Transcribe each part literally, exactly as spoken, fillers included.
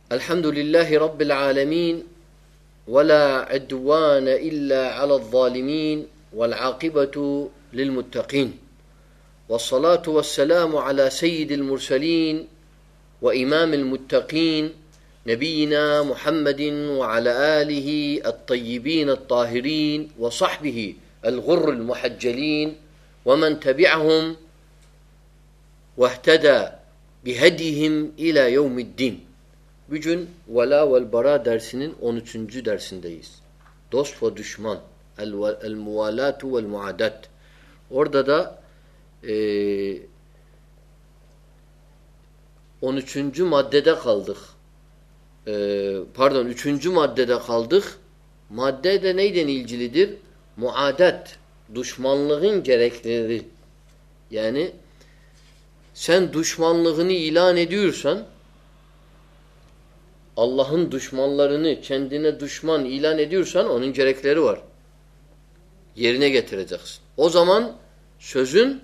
Elhamdülillahi Rabbil alemin ve la idvâne illâ alel-zâlimîn vel-âkibetu lil-muttaqîn. Vessalâtu vesselamu alâ seyyidil murselîn ve imâmil muttaqîn nebiyyina Muhammedin ve alâ âlihi et-tayyibîn et-tahirîn ve sahbihi el-gurrul muhaccelîn ve men tebi'ahum ve ihtedâ bihedihim ilâ yevmiddin. Bugün Vela vel Bara dersinin on üçüncü dersindeyiz. Dost ve düşman. El-muvalatu vel muadat. Orada da e, on üçüncü maddede kaldık. E, pardon üçüncü maddede kaldık. Madde de neyden ilgilidir? Muadat. Düşmanlığın gerekleri. Yani sen düşmanlığını ilan ediyorsan Allah'ın düşmanlarını kendine düşman ilan ediyorsan onun gerekleri var. Yerine getireceksin. O zaman sözün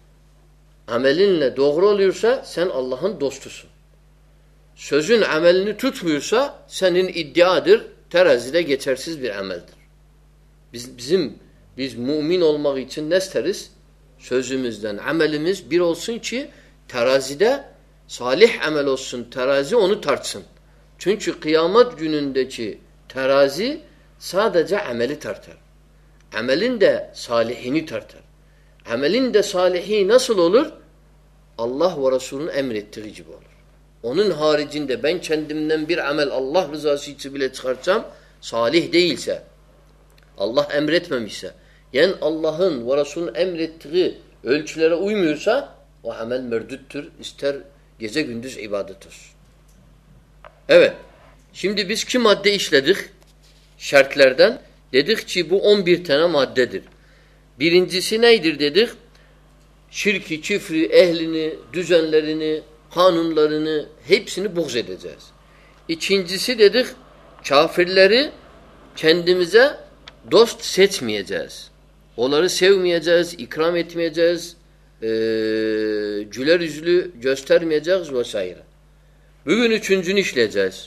amelinle doğru oluyorsa sen Allah'ın dostusun. Sözün amelini tutmuyorsa senin iddiadır, terazide geçersiz bir ameldir. Biz, bizim biz mümin olmak için ne isteriz? Sözümüzden amelimiz bir olsun ki terazide salih amel olsun, terazi onu tartsın. Çünkü kıyamet günündeki terazi sadece ameli tartar. Amelin de salihini tartar. Amelin de salihi nasıl olur? Allah ve Resulü'nün emrettiği gibi olur. Onun haricinde ben kendimden bir amel Allah rızası için bile çıkartsam salih değilse, Allah emretmemişse, yani Allah'ın ve Resulü'nün emrettiği ölçülere uymuyorsa o amel merdüttür. İster gece gündüz ibadet olsun. Evet. Şimdi biz iki madde işledik şartlardan. Dedik ki bu on bir tane maddedir. Birincisi neydir dedik? Şirki, küfrü, ehlini, düzenlerini, kanunlarını hepsini buğz edeceğiz. İkincisi dedik kafirleri kendimize dost seçmeyeceğiz. Onları sevmeyeceğiz, ikram etmeyeceğiz, ee, güler yüzlü göstermeyeceğiz vesaire. Bugün üçüncünü işleyeceğiz.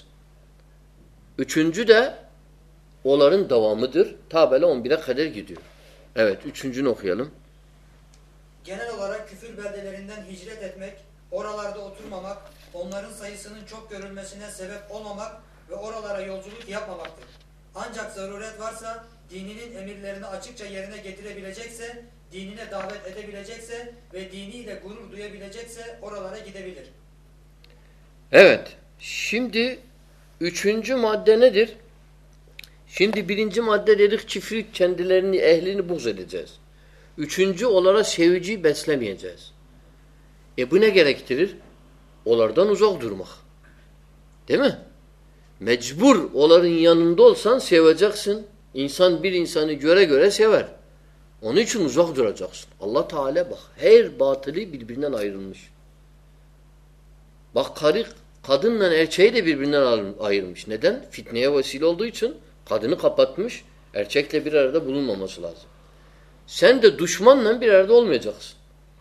Üçüncü de onların devamıdır. Ta böyle on bire kadar gidiyor. Evet, üçüncünü okuyalım. Genel olarak küfür beldelerinden hicret etmek, oralarda oturmamak, onların sayısının çok görülmesine sebep olmamak ve oralara yolculuk yapmamaktır. Ancak zaruret varsa, dininin emirlerini açıkça yerine getirebilecekse, dinine davet edebilecekse ve diniyle gurur duyabilecekse oralara gidebilir. Evet. Şimdi üçüncü madde nedir? Şimdi birinci madde dedik çiftlik kendilerini, ehlini buğz edeceğiz. Üçüncü onlara sevici beslemeyeceğiz. E bu ne gerektirir? Onlardan uzak durmak. Değil mi? Mecbur onların yanında olsan seveceksin. İnsan bir insanı göre göre sever. Onun için uzak duracaksın. Allah Teala bak her batılı birbirinden ayrılmış. Bak karı kadınla erkeği de birbirinden ayırmış. Neden? Fitneye vesile olduğu için kadını kapatmış. Erkekle bir arada bulunmaması lazım. Sen de düşmanla bir arada olmayacaksın.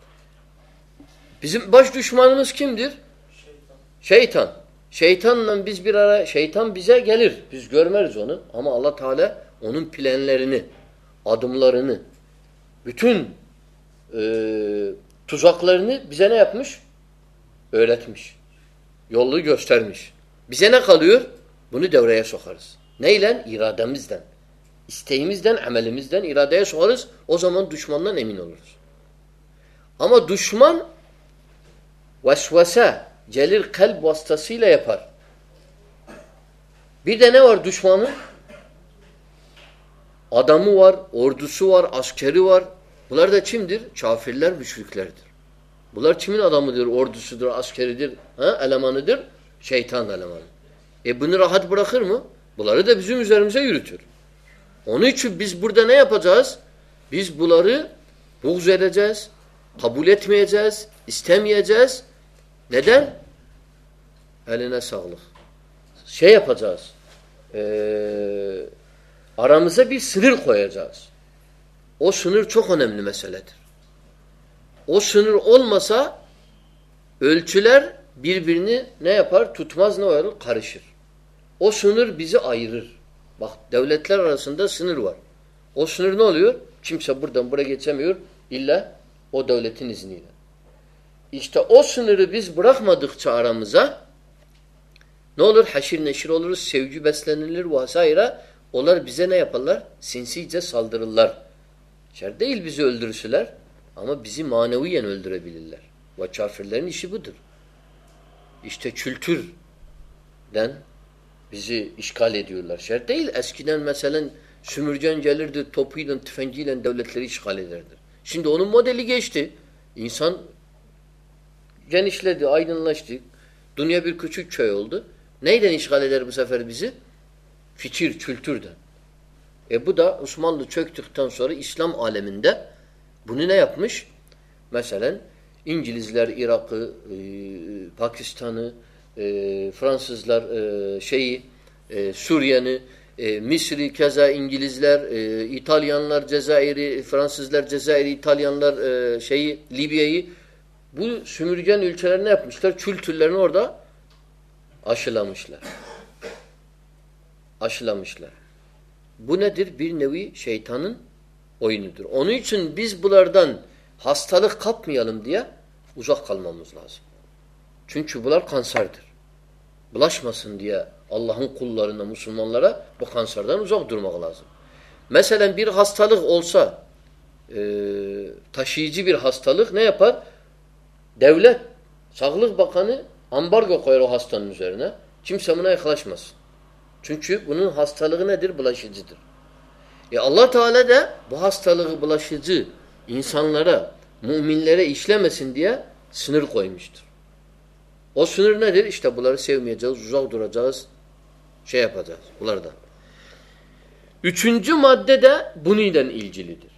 Bizim baş düşmanımız kimdir? Şeytan. Şeytan. Şeytanla biz bir ara, şeytan bize gelir. Biz görmeriz onu. Ama Allah Teala onun planlarını, adımlarını, bütün e, tuzaklarını bize ne yapmış? Öğretmiş. Yolu göstermiş. Bize ne kalıyor? Bunu devreye sokarız. Neyle? İrademizden. İsteğimizden, amelimizden iradeye sokarız. O zaman düşmandan emin oluruz. Ama düşman vesvese gelir kalp vasıtasıyla yapar. Bir de ne var düşmanın? Adamı var, ordusu var, askeri var. Bunlar da kimdir? Kafirler, müşriklerdir. Bunlar kimin adamıdır? Ordusudur, askeridir, ha? Elemanıdır? Şeytan elemanı. E bunu rahat bırakır mı? Bunları da bizim üzerimize yürütür. Onun için biz burada ne yapacağız? Biz bunları buğz edeceğiz, kabul etmeyeceğiz, istemeyeceğiz. Neden? Eline sağlık. Şey yapacağız. Ee, aramıza bir sınır koyacağız. O sınır çok önemli meseledir. O sınır olmasa ölçüler birbirini ne yapar? Tutmaz, ne olur? Karışır. O sınır bizi ayırır. Bak devletler arasında sınır var. O sınır ne oluyor? Kimse buradan buraya geçemiyor illa o devletin izniyle. İşte o sınırı biz bırakmadıkça aramıza ne olur? Haşir neşir oluruz, sevgi beslenilir vesaire. Onlar bize ne yaparlar? Sinsice saldırırlar. Şer değil bizi öldürsüler ama bizi maneviyen öldürebilirler. Ve kafirlerin işi budur. İşte kültürden bizi işgal ediyorlar. Şer değil. Eskiden mesela Sümürgen gelirdi topuyla, tüfenciyle devletleri işgal ederdi. Şimdi onun modeli geçti. İnsan genişledi, aydınlaştı. Dünya bir küçük köy oldu. Neyden işgal eder bu sefer bizi? Fikir, kültürden. E bu da Osmanlı çöktükten sonra İslam aleminde bunu ne yapmış? Mesela İngilizler Irak'ı, e, Pakistan'ı, e, Fransızlar e, şeyi, e, Suriye'ni, e, Mısır'ı keza İngilizler, e, İtalyanlar Cezayir'i, Fransızlar Cezayir'i, İtalyanlar e, şeyi, Libya'yı, bu sömürgen ülkeler ne yapmışlar? Kültürlerini orada aşılamışlar. Aşılamışlar. Bu nedir? Bir nevi şeytanın oyunudur. Onun için biz bunlardan hastalık kapmayalım diye uzak kalmamız lazım. Çünkü bunlar kanserdir. Bulaşmasın diye Allah'ın kullarına, Müslümanlara bu kanserden uzak durmak lazım. Mesela bir hastalık olsa, e, taşıyıcı bir hastalık ne yapar? Devlet, Sağlık Bakanı ambargo koyar o hastanın üzerine. Kimse buna yaklaşmasın. Çünkü bunun hastalığı nedir? Bulaşıcıdır. E Allah Teala da bu hastalığı bulaşıcı insanlara, müminlere işlemesin diye sınır koymuştur. O sınır nedir? İşte bunları sevmeyeceğiz, uzak duracağız, şey yapacağız bunlardan. Üçüncü madde de bununla ilgilidir.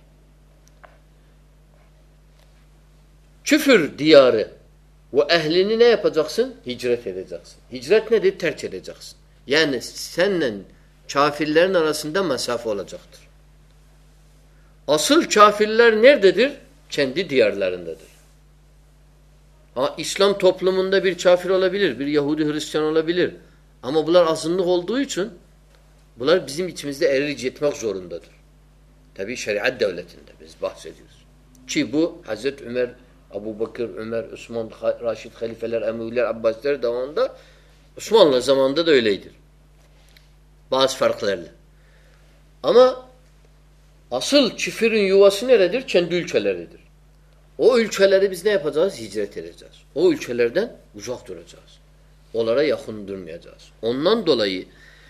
Küfür diyarı ve ehlini ne yapacaksın? Hicret edeceksin. Hicret nedir? Terk edeceksin. Yani seninle kafirlerin arasında mesafe olacaktır. Asıl kafirler nerededir? Kendi diyarlarındadır. Ha, İslam toplumunda bir kafir olabilir, bir Yahudi Hristiyan olabilir. Ama bunlar azınlık olduğu için bunlar bizim içimizde erici etmek zorundadır. Tabi şeriat devletinde biz bahsediyoruz. Ki bu Hazreti Ömer, Ebu Bakır, Ömer, Osman, Raşid halifeler, Emeviler, Abbasiler devamında Osmanlı zamanında da öyledir. Bazı farklarla. Ama asıl küfürün yuvası neredir? Kendi ülkeleridir. O ülkeleri biz ne yapacağız? Hicret edeceğiz. O ülkelerden uzak duracağız. Onlara yakın durmayacağız. Ondan dolayı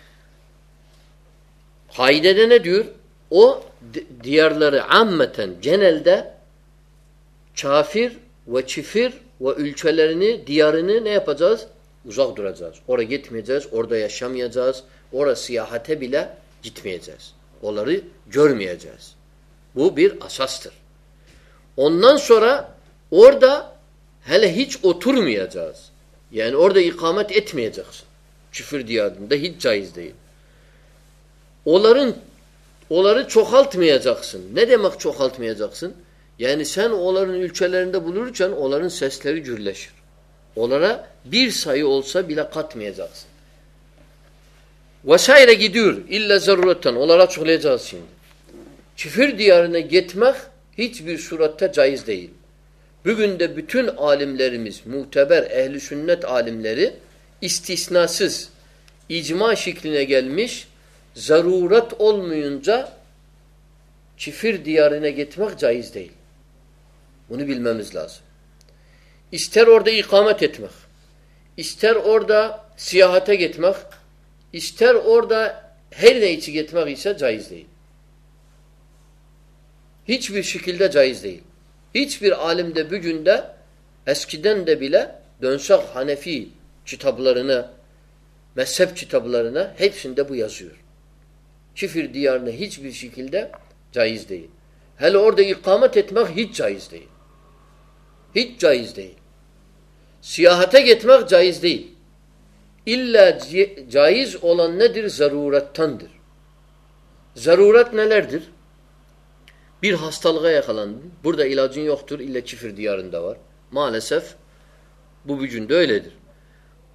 Haide'de ne diyor? O diyarları ammeten, genelde kafir ve çifir ve ülkelerini, diyarını ne yapacağız? Uzak duracağız. Oraya gitmeyeceğiz, orada yaşamayacağız. Oraya siyahate bile gitmeyeceğiz. Onları görmeyeceğiz. Bu bir asastır. Ondan sonra orada hele hiç oturmayacağız. Yani orada ikamet etmeyeceksin. Küfür diyarında hiç caiz değil. Onların onları çoğaltmayacaksın. Ne demek çoğaltmayacaksın? Yani sen onların ülkelerinde bulurken onların sesleri gürleşir. Onlara bir sayı olsa bile katmayacaksın. Vesaire gidiyor. İlla zaruretten. Onlara açıklayacağız şimdi. Küfür diyarına gitmek hiçbir surette caiz değil. Bugün de bütün alimlerimiz, muteber ehli sünnet alimleri istisnasız icma şekline gelmiş, zaruret olmayınca küfür diyarına gitmek caiz değil. Bunu bilmemiz lazım. İster orada ikamet etmek, ister orada siyahate gitmek, ister orada her ne için gitmek ise caiz değil. Hiçbir şekilde caiz değil. Hiçbir alim de bugün de eskiden de bile dönsek Hanefi kitaplarına, mezhep kitaplarına hepsinde bu yazıyor. Küfür diyarına hiçbir şekilde caiz değil. Hele orada ikamet etmek hiç caiz değil. Hiç caiz değil. Siyahate gitmek caiz değil. İlla caiz olan nedir? Zarurettandır. Zaruret nelerdir? Bir hastalığa yakalandın. Burada ilacın yoktur. İlla küfür diyarında var. Maalesef bu bugün de öyledir.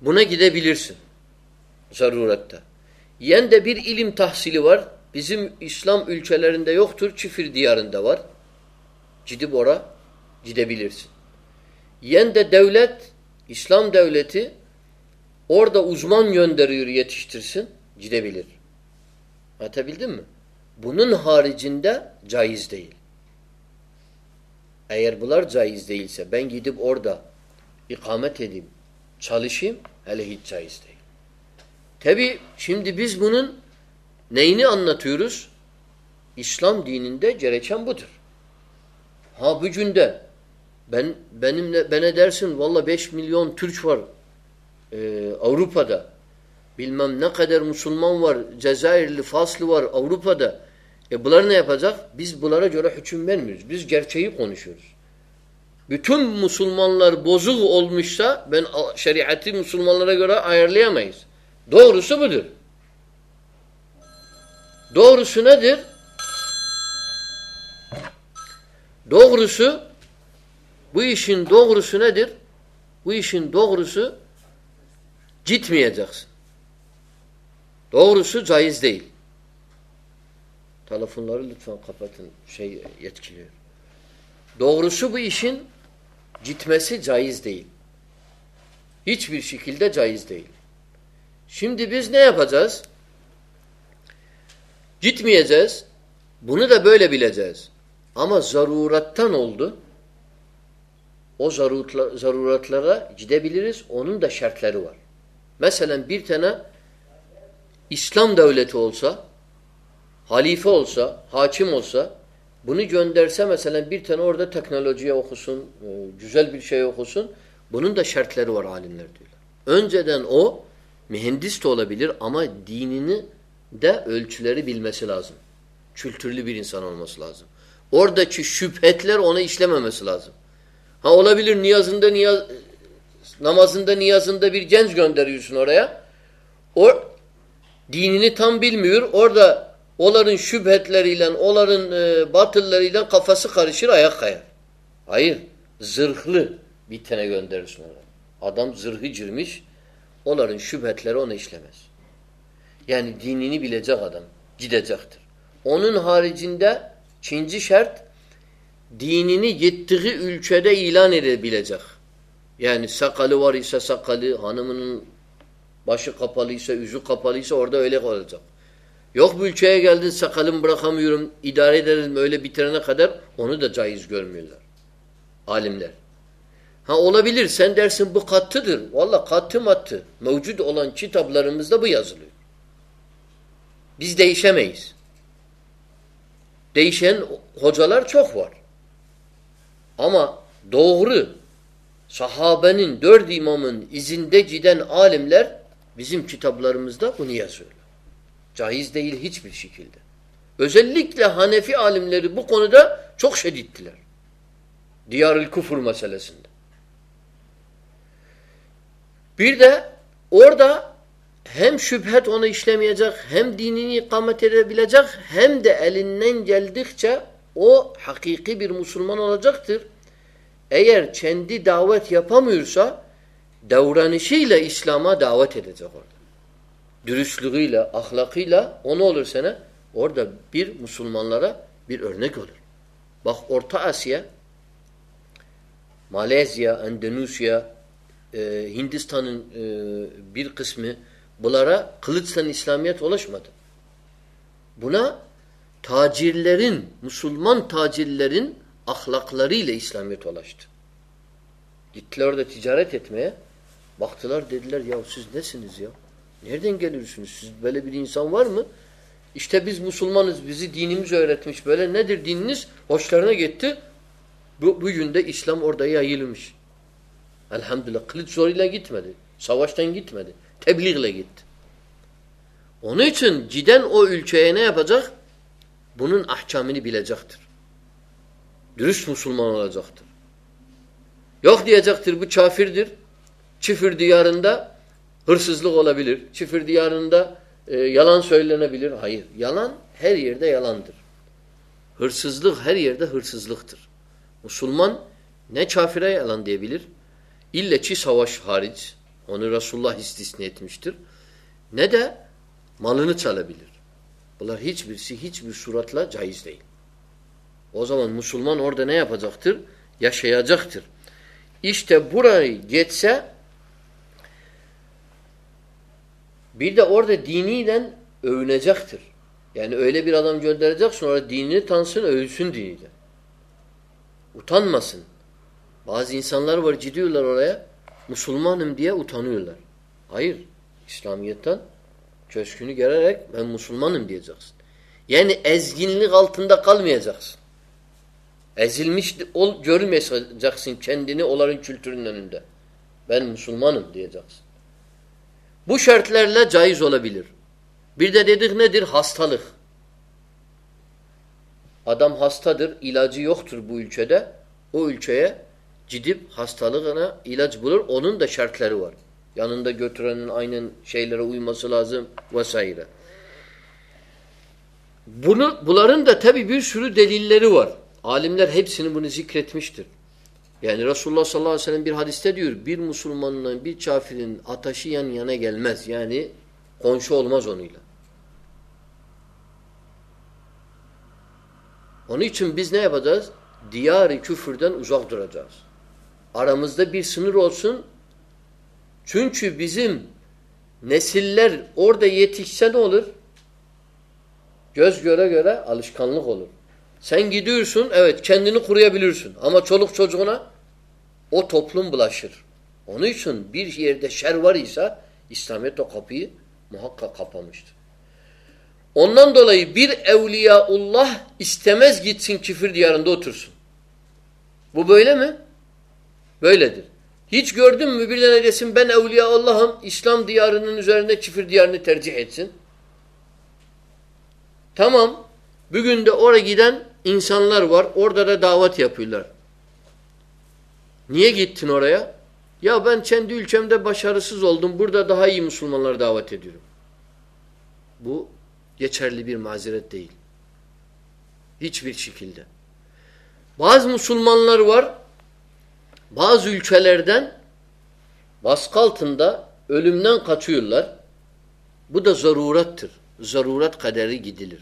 Buna gidebilirsin. Zarurette. Yen de bir ilim tahsili var. Bizim İslam ülkelerinde yoktur. Çifir diyarında var. Gidip ora gidebilirsin. Yen de devlet, İslam devleti orada uzman gönderiyor, yetiştirsin. Gidebilir. Anlatabildim mi? Bunun haricinde caiz değil. Eğer bunlar caiz değilse ben gidip orada ikamet edeyim, çalışayım, hele hiç caiz değil. Tabi şimdi biz bunun neyini anlatıyoruz? İslam dininde gereken budur. Ha bugün de ben benimle bana dersin valla beş milyon Türk var e, Avrupa'da. Bilmem ne kadar Müslüman var, Cezayirli, Faslı var Avrupa'da. E bunlar ne yapacak? Biz bunlara göre hüküm vermiyoruz. Biz gerçeği konuşuyoruz. Bütün Müslümanlar bozuk olmuşsa ben şeriatı Müslümanlara göre ayarlayamayız. Doğrusu budur. Doğrusu nedir? Doğrusu bu işin doğrusu nedir? Bu işin doğrusu gitmeyeceksin. Doğrusu caiz değil. Telefonları lütfen kapatın. Şey yetkiliyor. Doğrusu bu işin gitmesi caiz değil. Hiçbir şekilde caiz değil. Şimdi biz ne yapacağız? Gitmeyeceğiz. Bunu da böyle bileceğiz. Ama zarurattan oldu. O zaruratla, zaruratlara gidebiliriz. Onun da şartları var. Mesela bir tane İslam devleti olsa, halife olsa, hakim olsa, bunu gönderse mesela bir tane orada teknolojiye okusun, güzel bir şey okusun. Bunun da şartları var alimler diyorlar. Önceden o mühendis de olabilir ama dinini de ölçüleri bilmesi lazım. Kültürlü bir insan olması lazım. Oradaki şüphetler ona işlememesi lazım. Ha olabilir niyazında niyaz, namazında niyazında bir genç gönderiyorsun oraya. O dinini tam bilmiyor. Orada onların şüphetleriyle, onların e, batıllarıyla kafası karışır, ayak kayar. Hayır. Zırhlı bir tane gönderirsin oraya. Adam zırhı girmiş. Onların şüphetleri ona işlemez. Yani dinini bilecek adam. Gidecektir. Onun haricinde ikinci şart dinini gittiği ülkede ilan edebilecek. Yani sakalı var ise sakalı, hanımının başı kapalıysa, yüzü kapalıysa orada öyle kalacak. Yok bu ülkeye geldin sakalımı bırakamıyorum, idare ederim öyle bitirene kadar onu da caiz görmüyorlar. Alimler. Ha olabilir sen dersin bu kattıdır. Valla katı matı. Mevcut olan kitaplarımızda bu yazılıyor. Biz değişemeyiz. Değişen hocalar çok var. Ama doğru sahabenin, dört imamın izinde giden alimler bizim kitaplarımızda bunu yazıyorlar. Caiz değil hiçbir şekilde. Özellikle Hanefi alimleri bu konuda çok şiddetliler. Diyar-ül Kufur meselesinde. Bir de orada hem şüphet onu işlemeyecek, hem dinini ikamet edebilecek, hem de elinden geldikçe o hakiki bir Müslüman olacaktır. Eğer kendi davet yapamıyorsa davranışıyla İslam'a davet edecek orada. Dürüstlüğüyle, ahlakıyla o ne olur sana? Orada bir Müslümanlara bir örnek olur. Bak Orta Asya, Malezya, Endonezya, e, Hindistan'ın e, bir kısmı bunlara kılıçla İslamiyet ulaşmadı. Buna tacirlerin, Müslüman tacirlerin ahlaklarıyla İslamiyet ulaştı. Gittiler orada ticaret etmeye. Baktılar dediler ya siz nesiniz ya? Nereden geliyorsunuz? Siz böyle bir insan var mı? İşte biz Müslümanız. Bizi dinimiz öğretmiş. Böyle nedir dininiz? Hoşlarına gitti. Bu, bugün de İslam orada yayılmış. Elhamdülillah. Kılıç zoruyla gitmedi. Savaştan gitmedi. Tebliğle gitti. Onun için giden o ülkeye ne yapacak? Bunun ahkamını bilecektir. Dürüst Müslüman olacaktır. Yok diyecektir bu kafirdir. Çifir diyarında hırsızlık olabilir. Çifir diyarında e, yalan söylenebilir. Hayır. Yalan her yerde yalandır. Hırsızlık her yerde hırsızlıktır. Müslüman ne kafire yalan diyebilir? İlle ki savaş hariç. Onu Resulullah istisna etmiştir. Ne de malını çalabilir. Bunlar hiçbirisi hiçbir suratla caiz değil. O zaman Müslüman orada ne yapacaktır? Yaşayacaktır. İşte burayı geçse bir de orada diniyle övünecektir. Yani öyle bir adam gönderecek sonra dinini tanısın, övülsün diniyle. Utanmasın. Bazı insanlar var gidiyorlar oraya Müslümanım diye utanıyorlar. Hayır. İslamiyet'ten köşkünü gererek ben Müslümanım diyeceksin. Yani ezginlik altında kalmayacaksın. Ezilmiş ol, görmeyeceksin kendini onların kültürünün önünde. Ben Müslümanım diyeceksin. Bu şartlarla caiz olabilir. Bir de dedik nedir? Hastalık. Adam hastadır, ilacı yoktur bu ülkede. O ülkeye gidip hastalığına ilaç bulur. Onun da şartları var. Yanında götürenin aynen şeylere uyması lazım vesaire. Bunu, bunların da tabi bir sürü delilleri var. Alimler hepsini bunu zikretmiştir. Yani Resulullah sallallahu aleyhi ve sellem bir hadiste diyor, bir Müslümanla bir kafirin ateşi yan yana gelmez. Yani komşu olmaz onunla. Onun için biz ne yapacağız? Diyar-ı küfürden uzak duracağız. Aramızda bir sınır olsun. Çünkü bizim nesiller orada yetişse ne olur? Göz göre göre alışkanlık olur. Sen gidiyorsun, evet kendini koruyabilirsin. Ama çoluk çocuğuna o toplum bulaşır. Onun için bir yerde şer var ise İslamiyet o kapıyı muhakkak kapamıştır. Ondan dolayı bir evliyaullah istemez gitsin küfür diyarında otursun. Bu böyle mi? Böyledir. Hiç gördün mü bir tane desin ben evliyaullah'ım İslam diyarının üzerinde küfür diyarını tercih etsin? Tamam. Bugün de oraya giden insanlar var. Orada da davet yapıyorlar. Niye gittin oraya? Ya ben kendi ülkemde başarısız oldum. Burada daha iyi Müslümanları davet ediyorum. Bu geçerli bir mazeret değil. Hiçbir şekilde. Bazı Müslümanlar var. Bazı ülkelerden baskı altında ölümden kaçıyorlar. Bu da zarurattır. Zarurat kaderi gidilir.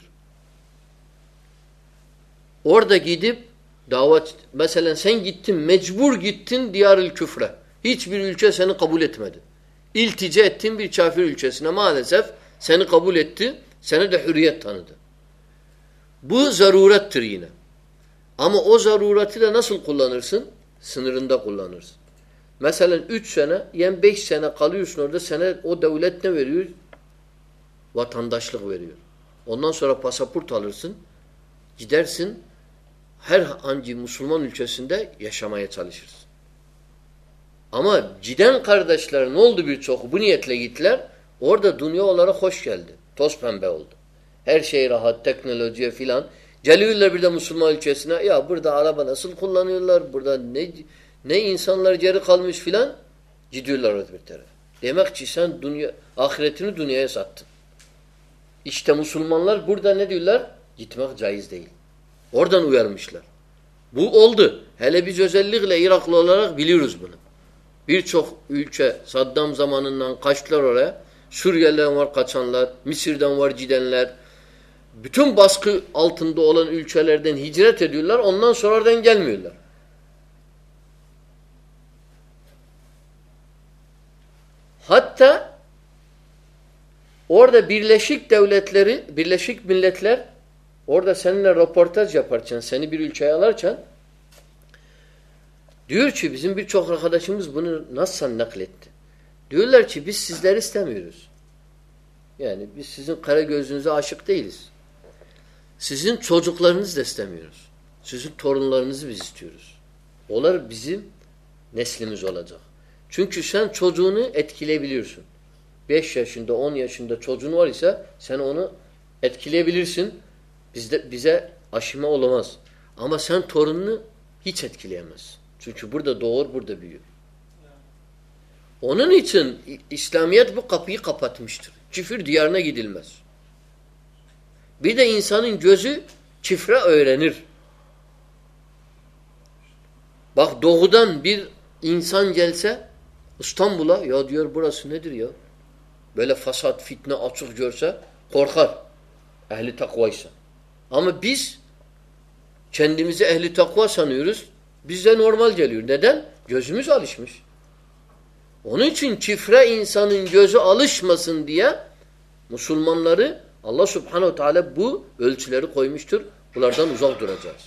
Orada gidip davet, mesela sen gittin, mecbur gittin diyar-ül küfre. Hiçbir ülke seni kabul etmedi. İltica ettin bir kafir ülkesine maalesef seni kabul etti, seni de hürriyet tanıdı. Bu zarurattır yine. Ama o zarurati de nasıl kullanırsın? Sınırında kullanırsın. Mesela üç sene, yani beş sene kalıyorsun orada, sana o devlet ne veriyor? Vatandaşlık veriyor. Ondan sonra pasaport alırsın, gidersin, herhangi Müslüman ülkesinde yaşamaya çalışırsın. Ama giden kardeşler ne oldu birçok? Bu niyetle gittiler. Orada dünya olarak hoş geldi. Toz pembe oldu. Her şey rahat, teknolojiye filan. Geliyorlar bir de Müslüman ülkesine. Ya burada araba nasıl kullanıyorlar? Burada ne ne insanlar geri kalmış filan. Gidiyorlar öte bir tarafa. Demek ki sen dünya, ahiretini dünyaya sattın. İşte Müslümanlar burada ne diyorlar? Gitmek caiz değil. Oradan uyarmışlar. Bu oldu. Hele biz özellikle Iraklı olarak biliyoruz bunu. Birçok ülke Saddam zamanından kaçtılar oraya. Suriyeliler var kaçanlar, Mısır'dan var gidenler. Bütün baskı altında olan ülkelerden hicret ediyorlar. Ondan sonra oradan gelmiyorlar. Hatta orada Birleşik Devletleri, Birleşik Milletler orada seninle röportaj yaparken, seni bir ülkeye alırken diyor ki bizim birçok arkadaşımız bunu nasıl nakletti? Diyorlar ki biz sizleri istemiyoruz. Yani biz sizin kara gözünüze aşık değiliz. Sizin çocuklarınızı da istemiyoruz. Sizin torunlarınızı biz istiyoruz. Onlar bizim neslimiz olacak. Çünkü sen çocuğunu etkileyebiliyorsun. beş yaşında, on yaşında çocuğun var ise sen onu etkileyebilirsin. Bizde, bize aşıma olamaz. Ama sen torununu hiç etkileyemezsin. Çünkü burada doğur, burada büyür. Onun için İslamiyet bu kapıyı kapatmıştır. Küfür diyarına gidilmez. Bir de insanın gözü küfre öğrenir. Bak doğudan bir insan gelse İstanbul'a ya diyor burası nedir ya? Böyle fasat, fitne açık görse korkar. Ehli takvaysa. Ama biz kendimizi ehli takva sanıyoruz. Bize normal geliyor. Neden? Gözümüz alışmış. Onun için çifre insanın gözü alışmasın diye Müslümanları Allah Subhanahu Teala bu ölçüleri koymuştur. Bunlardan uzak duracağız.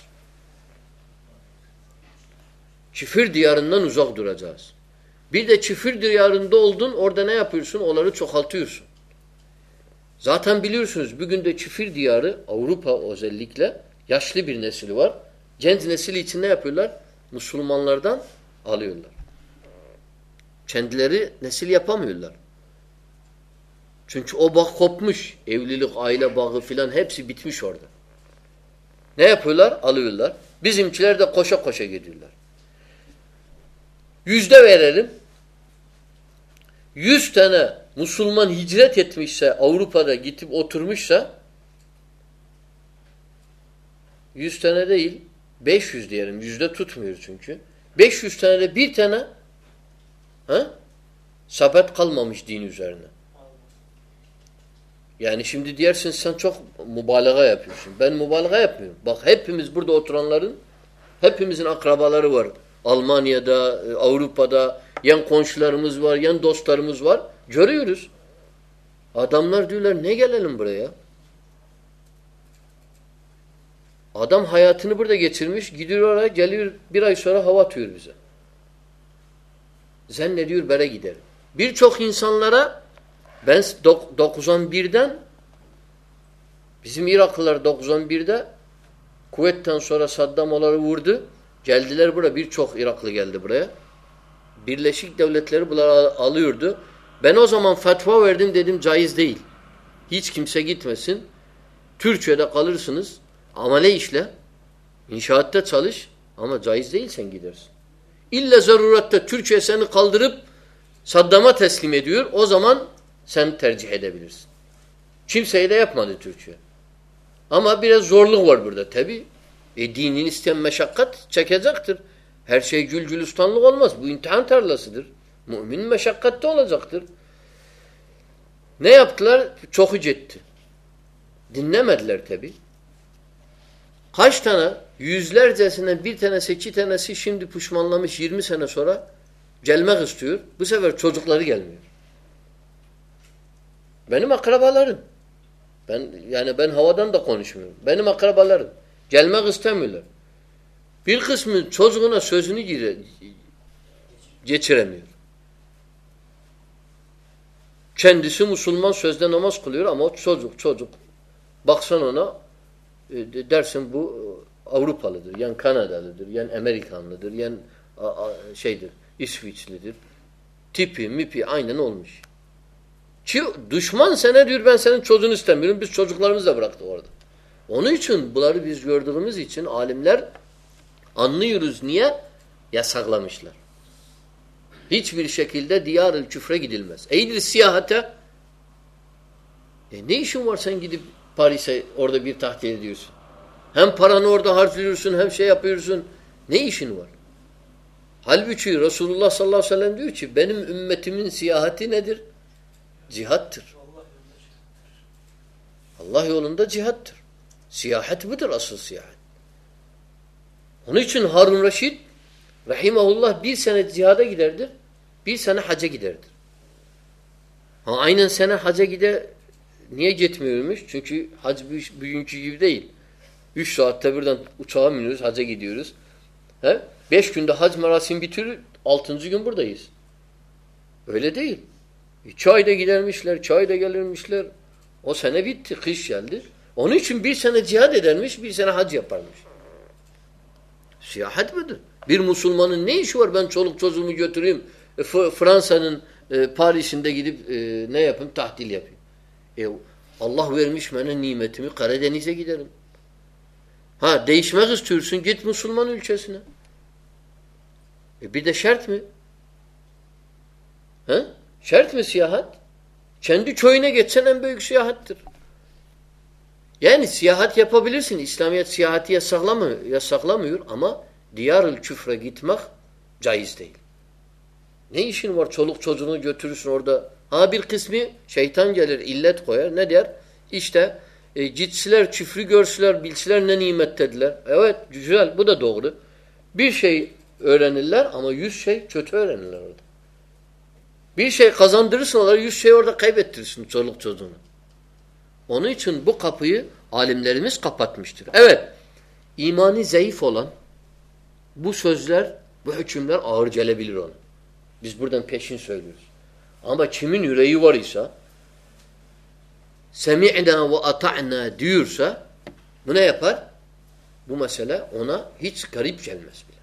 Çifir diyarından uzak duracağız. Bir de çifir diyarında oldun, orada ne yapıyorsun? Onları çoğaltıyorsun. Zaten biliyorsunuz bugün de çifir diyarı Avrupa özellikle yaşlı bir nesili var. Genç nesili için ne yapıyorlar? Müslümanlardan alıyorlar. Kendileri nesil yapamıyorlar. Çünkü o bağ kopmuş. Evlilik, aile bağı filan hepsi bitmiş orada. Ne yapıyorlar? Alıyorlar. Bizimkiler de koşa koşa gidiyorlar. Yüzde verelim. Yüz tane Müslüman hicret etmişse, Avrupa'da gidip oturmuşsa yüz tane değil, beş yüz diyelim. Yüzde tutmuyor çünkü. Beş yüz tane de bir tane ha? Sabit kalmamış din üzerine. Yani şimdi diyersin sen çok mübalağa yapıyorsun. Ben mübalağa yapmıyorum. Bak hepimiz burada oturanların hepimizin akrabaları var. Almanya'da, Avrupa'da yan komşularımız var, yan dostlarımız var. Görüyoruz. Adamlar diyorlar ne gelelim buraya? Adam hayatını burada geçirmiş, gidiyor oraya, geliyor bir ay sonra hava atıyor bize. Zannediyor bere gider. Birçok insanlara ben doksan birden bizim Iraklılar doksan birde Kuveyt'ten sonra Saddam onları vurdu. Geldiler buraya. Birçok Iraklı geldi buraya. Birleşik Devletleri bunları alıyordu. Ben o zaman fetva verdim dedim caiz değil. Hiç kimse gitmesin. Türkiye'de kalırsınız. Amele işle. İnşaatta çalış. Ama caiz değil sen gidersin. İlla zarurette Türkiye seni kaldırıp Saddam'a teslim ediyor. O zaman sen tercih edebilirsin. Kimseye de yapmadı Türkiye. Ama biraz zorluk var burada tabi. E dinin isteyen meşakkat çekecektir. Her şey gül gülistanlık olmaz. Bu imtihan tarlasıdır. Mümin meşakkatte olacaktır. Ne yaptılar? Çok ücetti. Dinlemediler tabi. Kaç tane? Yüzlercesinden bir tanesi, iki tanesi şimdi pişmanlamış yirmi sene sonra gelmek istiyor. Bu sefer çocukları gelmiyor. Benim akrabalarım. Ben yani ben havadan da konuşmuyorum. Benim akrabalarım. Gelmek istemiyorlar. Bir kısmı çocuğuna sözünü gire, geçiremiyor. Kendisi Müslüman sözde namaz kılıyor ama o çocuk çocuk. Baksan ona e, dersin bu Avrupalıdır, yani Kanadalıdır, yani Amerikanlıdır, yani a, a, şeydir, İsviçlidir. Tipi, mipi aynen olmuş. Ki düşman sana diyor ben senin çocuğunu istemiyorum. Biz çocuklarımızı da bıraktık orada. Onun için bunları biz gördüğümüz için alimler anlıyoruz niye? Yasaklamışlar. Hiçbir şekilde diyar-ı küfre gidilmez. Eğilir siyahate e ne işin var sen gidip Paris'e orada bir tahtil ediyorsun? Hem paranı orada harcıyorsun hem şey yapıyorsun. Ne işin var? Halbuki Resulullah sallallahu aleyhi ve sellem diyor ki benim ümmetimin siyahati nedir? Cihattır. Allah yolunda cihattır. Siyahet budur asıl siyahet. Onun için Harun Reşid rahimahullah bir sene cihada giderdir. Bir sene hacca giderdir. Ha, aynen sene hacca gider. Niye gitmiyormuş? Çünkü hac bugünkü gibi değil. Üç saatte birden uçağa biniyoruz, hacca gidiyoruz. He? Beş günde hac merasimi bitirir, altıncı gün buradayız. Öyle değil. İki ayda gidermişler, iki ayda gelirmişler. O sene bitti, kış geldi. Onun için bir sene cihad edermiş, bir sene hac yaparmış. Siyahet midir? Bir Müslümanın ne işi var? Ben çoluk çocuğumu götüreyim, e, Fransa'nın e, Paris'inde gidip e, ne yapayım? Tahtil yapayım. E, Allah vermiş bana nimetimi, Karadeniz'e giderim. Ha değişmek istiyorsun, git Müslüman ülkesine. E, bir de şart mı? He? Şart mı siyahat? Kendi köyüne geçsen en büyük siyahattir. Yani siyahat yapabilirsin. İslamiyet siyahati yasaklamıyor, yasaklamıyor ama diyar-ül küfre gitmek caiz değil. Ne işin var çoluk çocuğunu götürürsün orada. Ha bir kısmı şeytan gelir illet koyar. Ne der? İşte e, gitsiler küfrü görsüler bilsiler ne nimettediler. Evet güzel bu da doğru. Bir şey öğrenirler ama yüz şey kötü öğrenirler orada. Bir şey kazandırırsın onlara yüz şey orada kaybettirirsin çoluk çocuğunu. Onun için bu kapıyı alimlerimiz kapatmıştır. Evet imanı zayıf olan bu sözler bu hükümler ağır gelebilir ona. Biz buradan peşin söylüyoruz. Ama kimin yüreği var ise semi'na ve ata'na diyorsa bu ne yapar? Bu mesele ona hiç garip gelmez bile.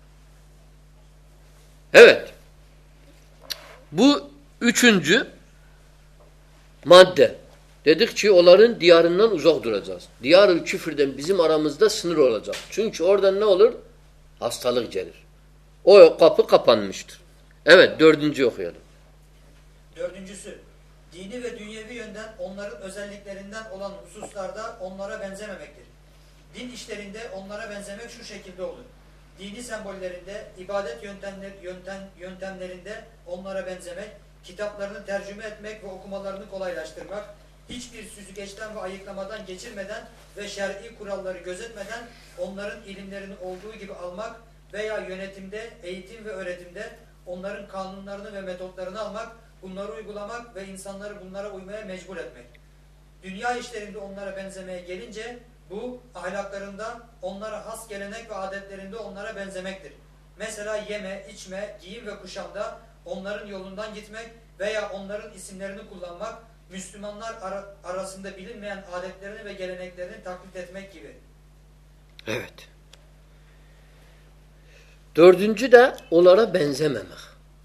Evet. Bu üçüncü madde. Dedik ki onların diyarından uzak duracağız. Diyar-ı küfürden bizim aramızda sınır olacak. Çünkü oradan ne olur? Hastalık gelir. O kapı kapanmıştır. Evet dördüncü okuyalım. Dördüncüsü, dini ve dünyevi yönden onların özelliklerinden olan hususlarda onlara benzememektir. Din işlerinde onlara benzemek şu şekilde olur. Dini sembollerinde, ibadet yöntemler, yöntem, yöntemlerinde onlara benzemek, kitaplarını tercüme etmek ve okumalarını kolaylaştırmak, hiçbir süzgeçten ve ayıklamadan geçirmeden ve şer'i kuralları gözetmeden onların ilimlerini olduğu gibi almak veya yönetimde, eğitim ve öğretimde onların kanunlarını ve metotlarını almak, bunları uygulamak ve insanları bunlara uymaya mecbur etmek. Dünya işlerinde onlara benzemeye gelince bu ahlaklarında onlara has gelenek ve adetlerinde onlara benzemektir. Mesela yeme, içme, giyim ve kuşamda onların yolundan gitmek veya onların isimlerini kullanmak, Müslümanlar ara, arasında bilinmeyen adetlerini ve geleneklerini taklit etmek gibi. Evet. Dördüncü de onlara benzememek.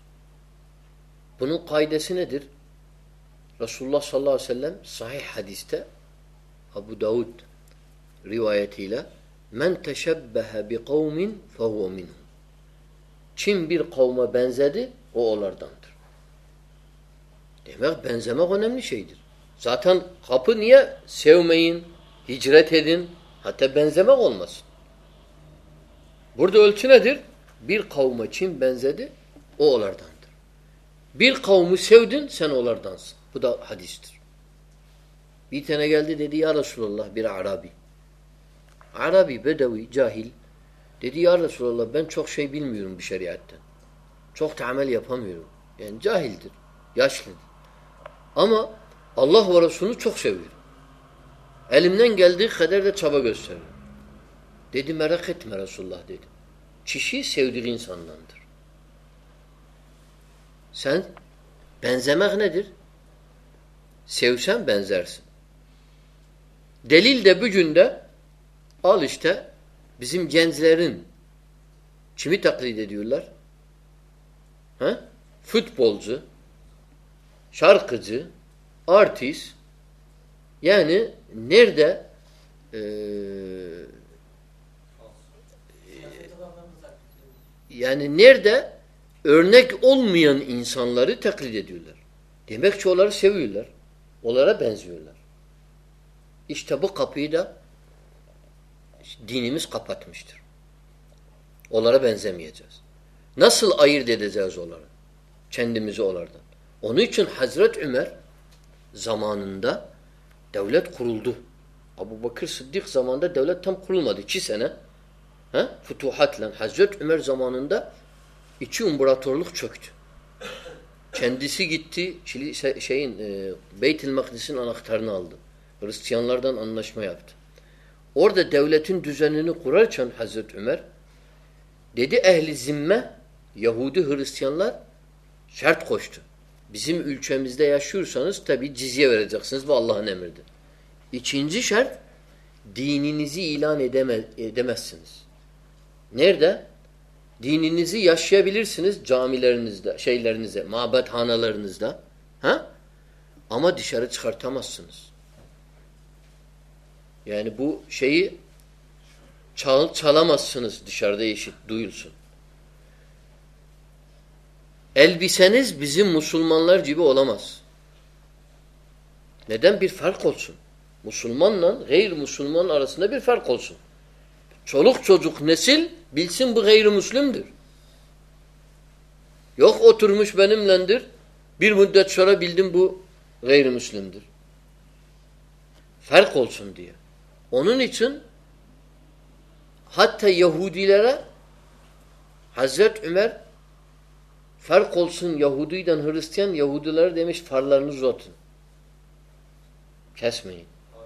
Bunun kaidesi nedir? Resulullah sallallahu aleyhi ve sellem sahih hadiste Abu Davud rivayetiyle men teşebbehe bi kavmin fehuve minhum. Kim bir kavme benzedi o onlardandır. Demek benzemek önemli şeydir. Zaten kapı niye? Sevmeyin, hicret edin, hatta benzemek olmasın. Burada ölçü nedir? Bir kavme kim benzedi o onlardandır. Bir kavmi sevdin sen onlardansın. Bu da hadistir. Bir tane geldi dedi ya Resulallah bir Arabi. Arabi, Bedevi, cahil. Dedi ya Resulallah ben çok şey bilmiyorum bu şeriatten. Çok da amel yapamıyorum. Yani cahildir, yaşlıdır. Ama Allah ve Resulü'nü çok seviyorum. Elimden geldiği kadar da çaba gösteririm. Dedi merak etme Resulullah dedi. Kişi sevdiği insandandır. Sen benzemek nedir? Sevsen benzersin. Delil de bugün de al işte bizim gençlerin kimi taklit ediyorlar? Ha? Futbolcu, şarkıcı, artist yani nerede e, yani nerede örnek olmayan insanları taklit ediyorlar. Demek ki onları seviyorlar. Onlara benziyorlar. İşte bu kapıyı da dinimiz kapatmıştır. Onlara benzemeyeceğiz. Nasıl ayırt edeceğiz onları? Kendimizi onlardan. Onun için Hazreti Ömer zamanında devlet kuruldu. Abu Bakır Sıddık zamanında devlet tam kurulmadı. İki sene he? Fütuhatla. Hazreti Ömer zamanında iki imparatorluk çöktü. Kendisi gitti şeyin e, Beyt-i Makdis'in anahtarını aldı. Hristiyanlardan anlaşma yaptı. Orada devletin düzenini kurarken Hazreti Ömer dedi ehli zimme Yahudi Hristiyanlar şart koştu. Bizim ülkemizde yaşıyorsanız tabi cizye vereceksiniz. Bu Allah'ın emridir. İkinci şart dininizi ilan edeme, edemezsiniz. Nerede? Dininizi yaşayabilirsiniz camilerinizde, şeylerinizde, mabethanelerinizde. Ha? Ama dışarı çıkartamazsınız. Yani bu şeyi çal, çalamazsınız dışarıda eşit duyulsun. Elbiseniz bizim Müslümanlar gibi olamaz. Neden? Bir fark olsun. Müslümanla gayrimüslim arasında bir fark olsun. Çoluk çocuk nesil bilsin bu gayrimüslimdir. Yok oturmuş benimlendir. Bir müddet sonra bildim bu gayrimüslimdir. Fark olsun diye. Onun için hatta Yahudilere Hazreti Ömer fark olsun Yahudiden Hristiyan, Yahudilere demiş farlarını uzatın. Kesmeyin.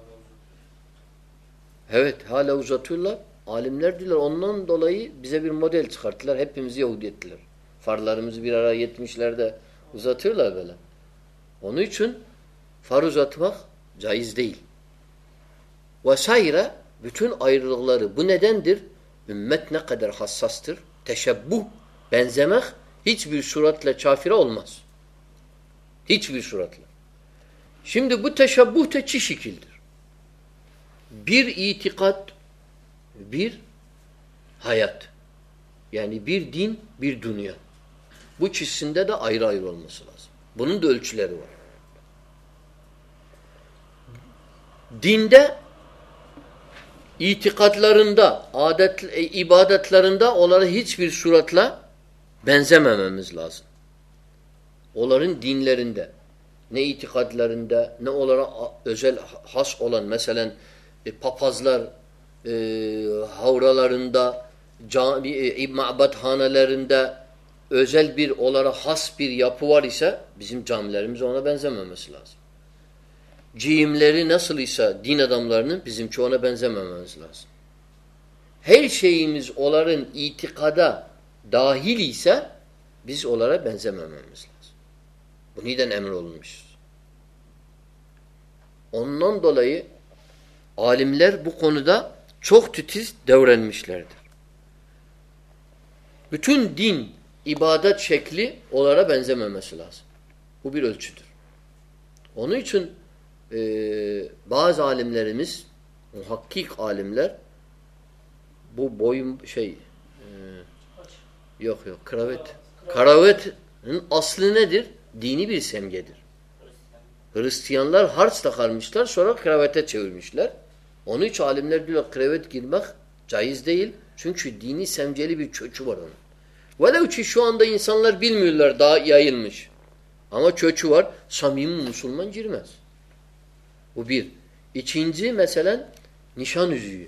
Evet hala uzatıyorlar. Alimler diyorlar ondan dolayı bize bir model çıkarttılar. Hepimizi Yahudi ettiler. Farlarımızı bir ara yetmişlerde uzatıyorlar böyle. Onun için far uzatmak caiz değil. Vesaire bütün ayrılıkları bu nedendir? Ümmet ne kadar hassastır? Teşebbuh, benzemek hiçbir suratla kafire olmaz. Hiçbir suratla. Şimdi bu teşebbuh da iki şekildir. Bir itikat, bir hayat. Yani bir din, bir dünya. Bu ikisinde de ayrı ayrı olması lazım. Bunun da ölçüleri var. Dinde, itikadlarında, adet, ibadetlerinde onlara hiçbir suratla benzemememiz lazım. Onların dinlerinde, ne itikadlarında, ne onlara özel has olan mesela e, papazlar e, havralarında, cami, e, mabethanelerinde özel bir onlara has bir yapı var ise bizim camilerimiz ona benzememesi lazım. Cihimleri nasıl ise din adamlarının bizimki ona benzemememiz lazım. Her şeyimiz onların itikada dahil ise biz onlara benzemememiz lazım. Bu neden emrolunmuşuz? Ondan dolayı alimler bu konuda çok titiz davranmışlardır. Bütün din, ibadet şekli onlara benzememesi lazım. Bu bir ölçüdür. Onun için e, bazı alimlerimiz, muhakkik alimler bu boyun şey e, yok yok kravet. Kravetin aslı nedir? Dini bir semgedir. Hristiyanlar harç takarmışlar sonra kravete çevirmişler. Onun için alimler diyor kravet girmek caiz değil. Çünkü dini semgeli bir kökü var onun. Velev ki şu anda insanlar bilmiyorlar daha yayılmış. Ama kökü var. Samimi Müslüman girmez. Bu bir. İkinci mesela nişan yüzüğü.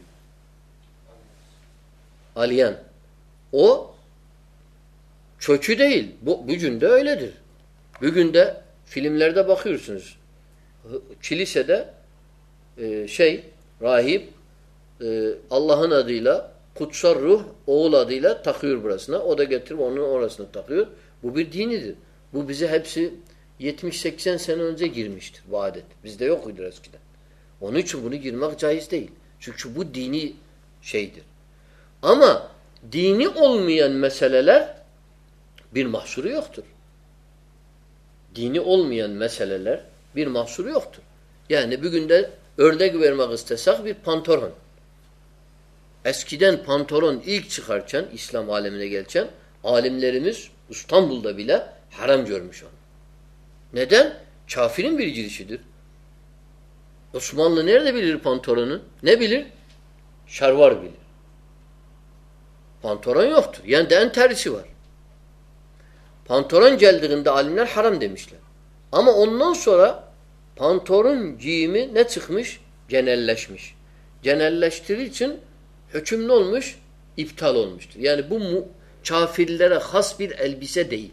Alyan. O kökü değil. Bu, bugün de öyledir. Bugün de filmlerde bakıyorsunuz. Kilisede e, şey rahip e, Allah'ın adıyla kutsal ruh oğul adıyla takıyor burasına. O da getirip onun orasına takıyor. Bu bir dinidir. Bu bize hepsi yetmiş seksen sene önce girmiştir bu adet. Bizde yok muydu eskiden? Onun için bunu girmek caiz değil. Çünkü bu dini şeydir. Ama dini olmayan meseleler bir mahsuru yoktur. Dini olmayan meseleler bir mahsuru yoktur. Yani bugün de örnek vermek istesek bir pantolon. Eskiden pantolon ilk çıkarken, İslam alemine gelirken alimlerimiz İstanbul'da bile haram görmüş onu. Neden? Kafirin bir girişidir. Osmanlı nerede bilir pantolonu? Ne bilir? Şarvar bilir. Pantolon yoktur. Yani de en terisi var. Pantolon geldiğinde alimler haram demişler. Ama ondan sonra pantolon giyimi ne çıkmış? Genelleşmiş. Genelleştiği için hüküm ne olmuş? İptal olmuştur. Yani bu mu, kafirlere has bir elbise değil.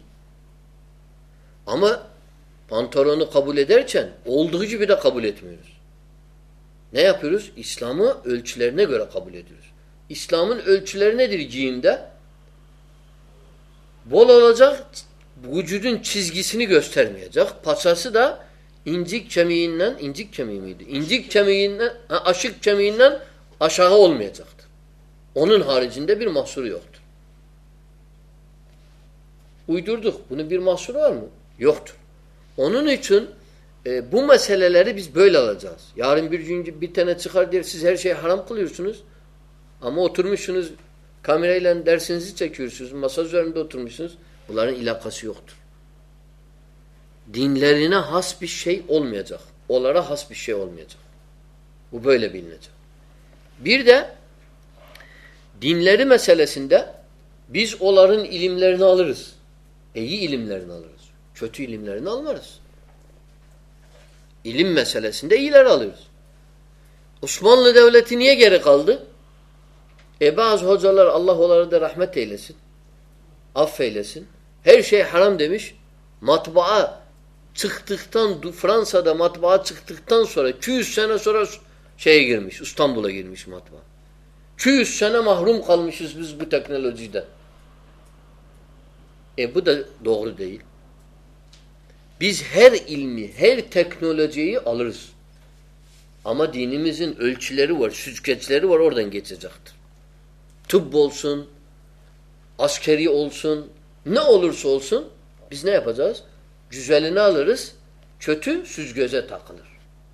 Ama pantolonu kabul ederken olduğu gibi de kabul etmiyoruz. Ne yapıyoruz? İslam'ı ölçülerine göre kabul ediyoruz. İslam'ın ölçüleri nedir giyimde? Bol olacak, vücudun çizgisini göstermeyecek. Paçası da incik kemiğinden, incik kemiği miydi? İncik kemiğinden, aşık kemiğinden aşağı olmayacaktır. Onun haricinde bir mahsuru yoktur. Uydurduk. Bunun bir mahsuru var mı? Yoktur. Onun için e, bu meseleleri biz böyle alacağız. Yarın bir gün bir tane çıkar der siz her şeyi haram kılıyorsunuz. Ama oturmuşsunuz kamerayla dersinizi çekiyorsunuz. Masa üzerinde oturmuşsunuz. Bunların ilakası yoktur. Dinlerine has bir şey olmayacak. Onlara has bir şey olmayacak. Bu böyle bilinecek. Bir de dinleri meselesinde biz onların ilimlerini alırız. İyi ilimlerini alırız. Kötü ilimlerini almarız. İlim meselesinde iyiler alıyoruz. Osmanlı Devleti niye geri kaldı? E bazı hocalar Allah onlara da rahmet eylesin. Affeylesin. Her şey haram demiş. Matbaa çıktıktan Fransa'da matbaa çıktıktan sonra iki yüz sene sonra şeye girmiş. İstanbul'a girmiş matbaa. iki yüz sene mahrum kalmışız biz bu teknolojide. E bu da doğru değil. Biz her ilmi, her teknolojiyi alırız. Ama dinimizin ölçüleri var, süzgeçleri var, oradan geçecektir. Tıp olsun, askeri olsun, ne olursa olsun biz ne yapacağız? Güzelini alırız, kötü süzgöze takılır.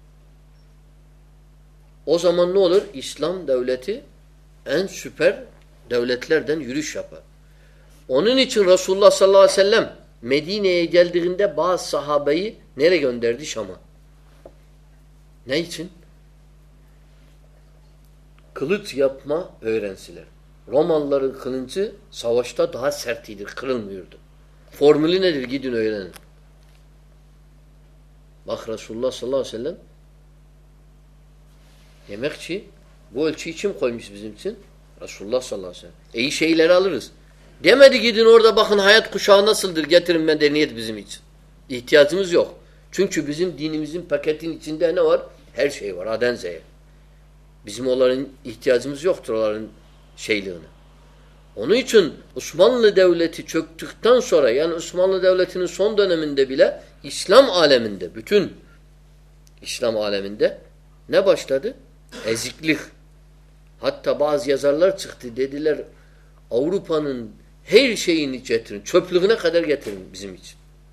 O zaman ne olur? İslam devleti en süper devletlerden yürüyüş yapar. Onun için Resulullah sallallahu aleyhi ve sellem Medine'ye geldiğinde bazı sahabeyi nereye gönderdi? Şam'a. Ne için? Kılıç yapma öğrensiler. Romalıların kılıncı savaşta daha sertidir, kırılmıyordu. Formülü nedir? Gidin öğrenin. Bak Resulullah sallallahu aleyhi ve sellem demek ki bu ölçüyü kim koymuş bizim için? Resulullah sallallahu aleyhi ve sellem. İyi şeyleri alırız. Demedi gidin orada bakın hayat kuşağı nasıldır getirin medeniyet bizim için. İhtiyacımız yok. Çünkü bizim dinimizin paketin içinde ne var? Her şey var. Aden Z'ye. Bizim onların ihtiyacımız yoktur onların şeyliğine. Onun için Osmanlı Devleti çöktükten sonra yani Osmanlı Devleti'nin son döneminde bile İslam aleminde bütün İslam aleminde ne başladı? Eziklik. Hatta bazı yazarlar çıktı dediler Avrupa'nın her şeyini getirin. Çöplüğüne kadar getirin bizim için.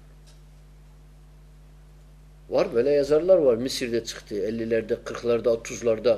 Var böyle yazarlar var. Mısır'da çıktı. ellilerde, kırklarda, otuzlarda.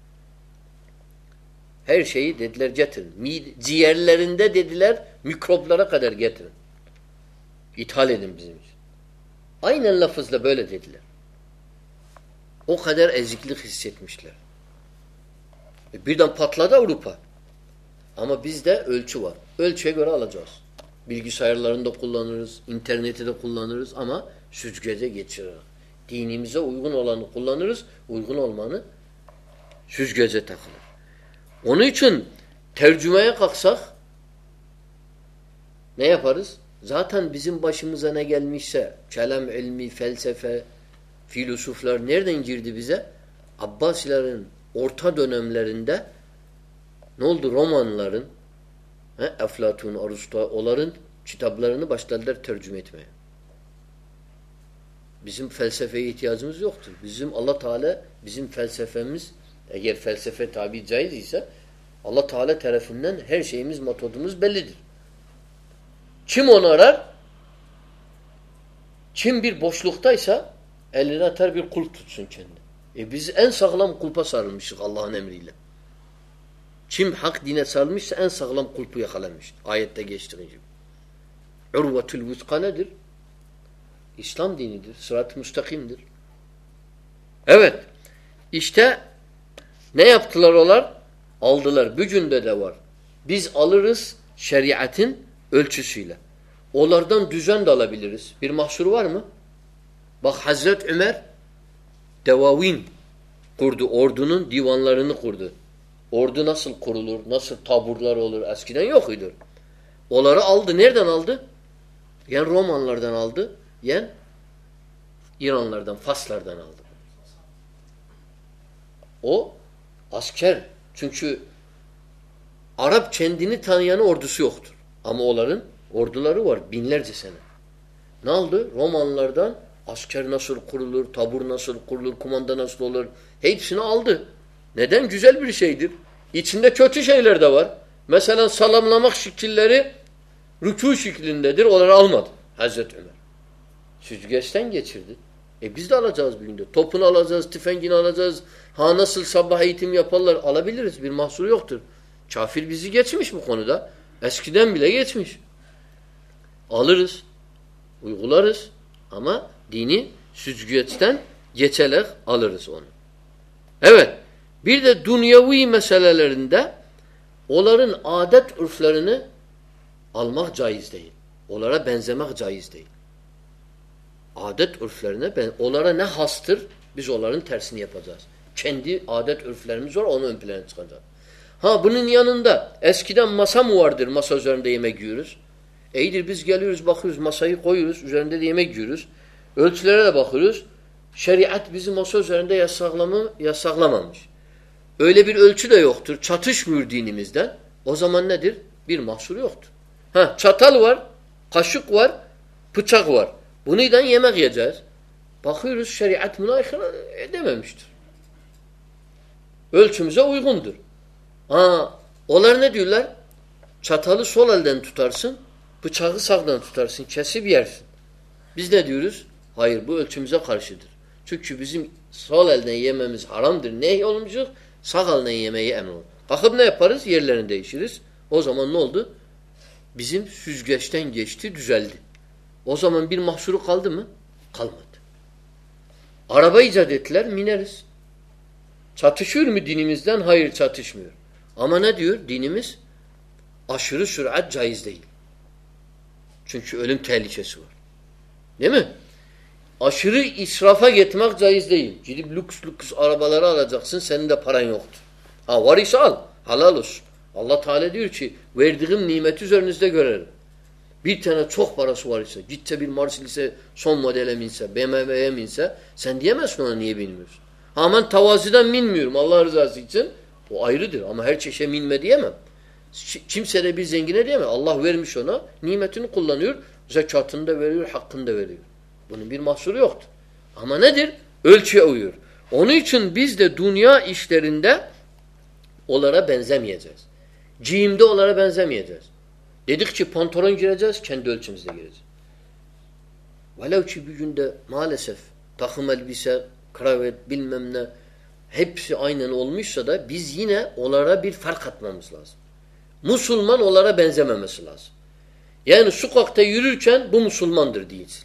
Her şeyi dediler getirin. Ciğerlerinde dediler mikroplara kadar getirin. İthal edin bizim için. Aynen lafızla böyle dediler. O kadar eziklik hissetmişler. E birden patladı Avrupa. Ama bizde ölçü var. Ölçüye göre alacağız. Bilgisayarlarında kullanırız, interneti de kullanırız ama süzgece geçiririz. Dinimize uygun olanı kullanırız, uygun olmanı süzgece takılır. Onun için tercümeye kalksak ne yaparız? Zaten bizim başımıza ne gelmişse kelam ilmi, felsefe, filosoflar nereden girdi bize? Abbasilerin orta dönemlerinde ne oldu? Romanların, he, Eflatun, Aristo, onların kitaplarını başladılar tercüme etmeye. Bizim felsefeye ihtiyacımız yoktur. Bizim Allah Teala bizim felsefemiz eğer felsefe tabi caiz ise Allah Teala tarafından her şeyimiz, metodumuz bellidir. Kim onu arar? Kim bir boşluktaysa eline atar bir kulp tutsun kendi. E biz en sağlam kulpa sarılmışız Allah'ın emriyle. Kim hak dine sarılmışsa en sağlam kulpu yakalamıştır. Ayette geçtiği gibi. Urvetül vuska nedir? İslam dinidir. Sırat-ı müstakimdir. Evet. İşte ne yaptılar onlar? Aldılar. Bugünde de var. Biz alırız şeriatın ölçüsüyle. Onlardan düzen de alabiliriz. Bir mahsur var mı? Bak Hazret Ömer devavin kurdu. Ordunun divanlarını kurdu. Ordu nasıl kurulur? Nasıl taburlar olur? Eskiden yok idi. Onları aldı. Nereden aldı? Yen Romanlardan aldı. Yen İranlardan, Faslardan aldı. O asker. Çünkü Arap kendini tanıyanı ordusu yoktur. Ama onların orduları var. Binlerce sene. Ne oldu? Romanlardan asker nasıl kurulur, tabur nasıl kurulur, kumanda nasıl olur? Hepsini aldı. Neden? Güzel bir şeydir. İçinde kötü şeyler de var. Mesela salamlamak şekilleri rükû şeklindedir. Onları almadı Hazreti Ömer. Süzgeçten geçirdi. E biz de alacağız bir günde. Topunu alacağız, tüfengini alacağız. Ha nasıl sabah eğitim yaparlar alabiliriz. Bir mahsur yoktur. Kafir bizi geçmiş bu konuda. Eskiden bile geçmiş. Alırız. Uygularız. Ama dini süzgeçten geçerek alırız onu. Evet. Bir de dünyevi meselelerinde onların adet ürflerini almak caiz değil. Onlara benzemek caiz değil. Adet örflerine ben, onlara ne hastır? Biz onların tersini yapacağız. Kendi adet örflerimiz var, onu ön plana çıkacağız. Ha bunun yanında eskiden masa mı vardır? Masa üzerinde yemek yiyoruz. İyidir biz geliyoruz, bakıyoruz, masayı koyuyoruz, üzerinde de yemek yiyoruz. Ölçülere de bakıyoruz. Şeriat bizi masa üzerinde yasaklama, yasaklamamış. Öyle bir ölçü de yoktur. Çatışmıyor dinimizden. O zaman nedir? Bir mahsur yoktur. Ha çatal var, kaşık var, bıçak var. Bununla yemek yiyeceğiz. Bakıyoruz şeriat buna aykırı edememiştir. Ölçümüze uygundur. Ha, onlar ne diyorlar? Çatalı sol elden tutarsın, bıçağı sağdan tutarsın, kesip yersin. Biz ne diyoruz? Hayır, bu ölçümüze karşıdır. Çünkü bizim sol elden yememiz haramdır. Ne olmuşuz? Sağ elden yemeği emrolur. Kalkıp ne yaparız? Yerlerini değişiriz. O zaman ne oldu? Bizim süzgeçten geçti, düzeldi. O zaman bir mahsuru kaldı mı? Kalmadı. Araba icat ettiler, mineriz. Çatışıyor mu dinimizden? Hayır, çatışmıyor. Ama ne diyor dinimiz? Aşırı sürat caiz değil. Çünkü ölüm tehlikesi var. Değil mi? Aşırı israfa gitmek caiz değil. Gidip lüks lüks arabaları alacaksın, senin de paran yoktur. Ha var ise al, halal olsun. Allah Teala diyor ki, verdiğim nimeti üzerinizde görerim. Bir tane çok parası var ise, gitse bir Mercedes'e son modele binse, B M W'ye binse, sen diyemezsin ona niye bilmiyorsun. Ha ben tavaziden binmiyorum Allah rızası için. O ayrıdır ama her çeşe minme diyemem. Kimse de bir zengine diyemem. Allah vermiş ona, nimetini kullanıyor, zekatını da veriyor, hakkını da veriyor. Bunun bir mahsuru yoktur. Ama nedir? Ölçüye uyuyor. Onun için biz de dünya işlerinde onlara benzemeyeceğiz. Giyimde onlara benzemeyeceğiz. Dedik ki pantolon gireceğiz, kendi ölçümüzde gireceğiz. Velev ki bir günde maalesef takım elbise, kravat bilmem ne hepsi aynen olmuşsa da biz yine onlara bir fark atmamız lazım. Müslüman onlara benzememesi lazım. Yani sokakta yürürken bu Müslümandır değilsin.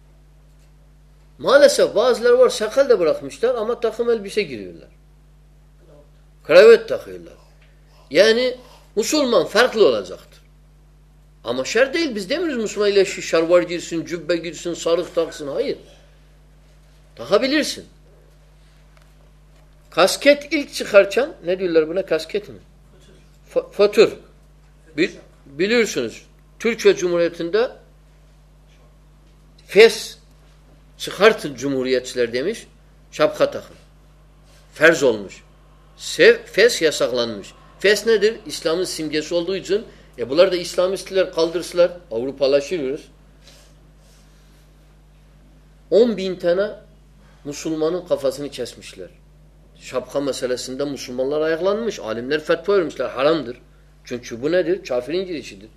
Maalesef bazıları var sakal da bırakmışlar ama takım elbise giriyorlar. Kravat takıyorlar. Yani Müslüman farklı olacaktır. Ama şer değil. Biz demiyoruz Müslüman ile şarvar girsin, cübbe girsin, sarık taksın. Hayır. Takabilirsin. Kasket ilk çıkarken ne diyorlar buna? Kasket mi? Fötür. Fötür. Bil, biliyorsunuz. Türkiye Cumhuriyeti'nde fes çıkartın cumhuriyetçiler demiş. Şapka takın. Ferz olmuş. Sev, fes yasaklanmış. Fes nedir? İslam'ın simgesi olduğu için e bunlar da İslamistler kaldırsılar. Avrupalaşıyoruz. On bin tane Müslümanın kafasını kesmişler. Şapka meselesinde Müslümanlar ayaklanmış. Alimler fetva vermişler. Haramdır. Çünkü bu nedir? Kafirin girişidir.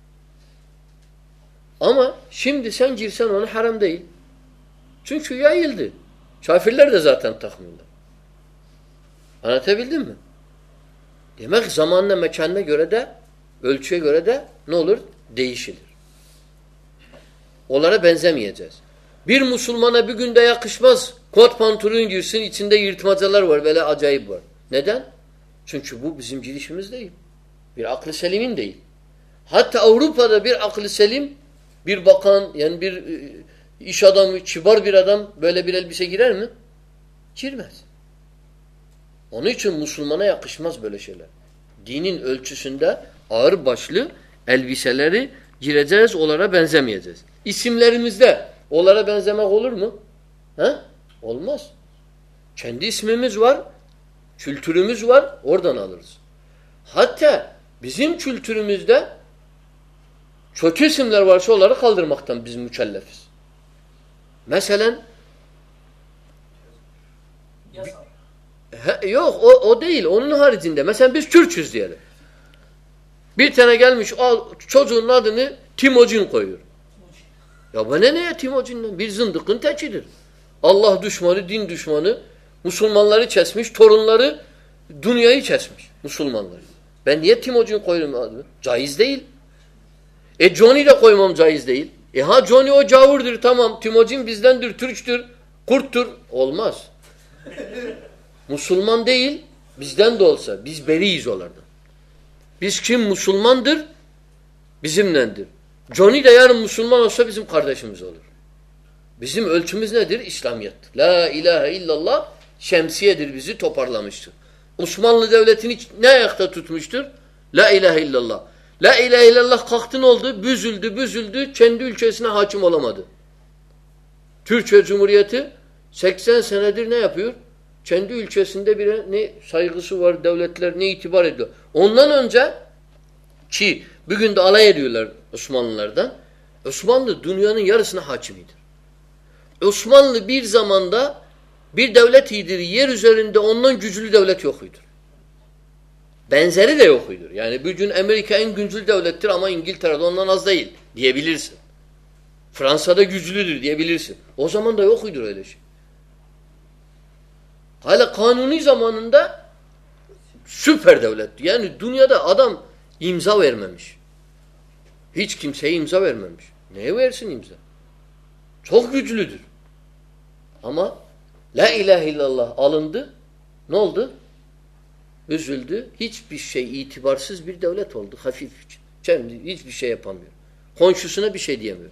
Ama şimdi sen girsen onu haram değil. Çünkü yayıldı. Kafirler de zaten takmıyorlar. Anlatabildim mi? Demek zamanla mekanına göre de ölçüye göre de ne olur? Değişilir. Onlara benzemeyeceğiz. Bir Müslümana bir günde yakışmaz. Kot pantolon girsin, içinde yırtmacalar var. Böyle acayip var. Neden? Çünkü bu bizim girişimiz değil. Bir aklı selimin değil. Hatta Avrupa'da bir aklı selim, bir bakan, yani bir iş adamı, kibar bir adam böyle bir elbise girer mi? Girmez. Onun için Müslümana yakışmaz böyle şeyler. Dinin ölçüsünde ağır başlı elbiseleri gireceğiz, onlara benzemeyeceğiz. İsimlerimizde onlara benzemek olur mu? He? Olmaz. Kendi ismimiz var, kültürümüz var, oradan alırız. Hatta bizim kültürümüzde kötü isimler varsa onları kaldırmaktan biz mükellefiz. Mesela He, yok o, o değil. Onun haricinde. Mesela biz Türk'üz diyelim. Bir tane gelmiş al, çocuğun adını Timocin koyuyor. Ya bana ne ya Timocin'den? Bir zındıkın tekidir. Allah düşmanı, din düşmanı Müslümanları kesmiş, torunları dünyayı kesmiş. Müslümanları. Ben niye Timocin koyuyorum adını? Caiz değil. E Johnny de koymam caiz değil. E ha Johnny o cavurdur tamam. Timocin bizdendir, Türk'tür, kurttur. Olmaz. Müslüman değil, bizden de olsa. Biz beriyiz onlardan. Biz kim Müslümandır? Bizimlendir. Johnny de yarın Müslüman olsa bizim kardeşimiz olur. Bizim ölçümüz nedir? İslamiyet. La ilahe illallah şemsiyedir, bizi toparlamıştır. Osmanlı Devleti'ni ne ayakta tutmuştur? La ilahe illallah. La ilahe illallah kalktı, ne oldu? Büzüldü, büzüldü, kendi ülkesine hakim olamadı. Türkiye Cumhuriyeti seksen senedir ne yapıyor? Kendi ülkesinde bir ne saygısı var, devletler ne itibar ediyor. Ondan önce ki bugün de alay ediyorlar Osmanlılardan. Osmanlı dünyanın yarısına hakimidir. Osmanlı bir zamanda bir devlet iyidir. Yer üzerinde ondan güçlü devlet yokuydur. Benzeri de yokuydur. Yani bugün Amerika en güçlü devlettir ama İngiltere'de ondan az değil diyebilirsin. Fransa'da güçlüdür diyebilirsin. O zaman da yokuydur öyle şey. Hala kanuni zamanında süper devletti. Yani dünyada adam imza vermemiş. Hiç kimseye imza vermemiş. Neye versin imza? Çok güçlüdür. Ama la ilahe illallah alındı. Ne oldu? Üzüldü. Hiçbir şey itibarsız bir devlet oldu. Hafif. Kendi hiçbir şey yapamıyor. Komşusuna bir şey diyemiyor.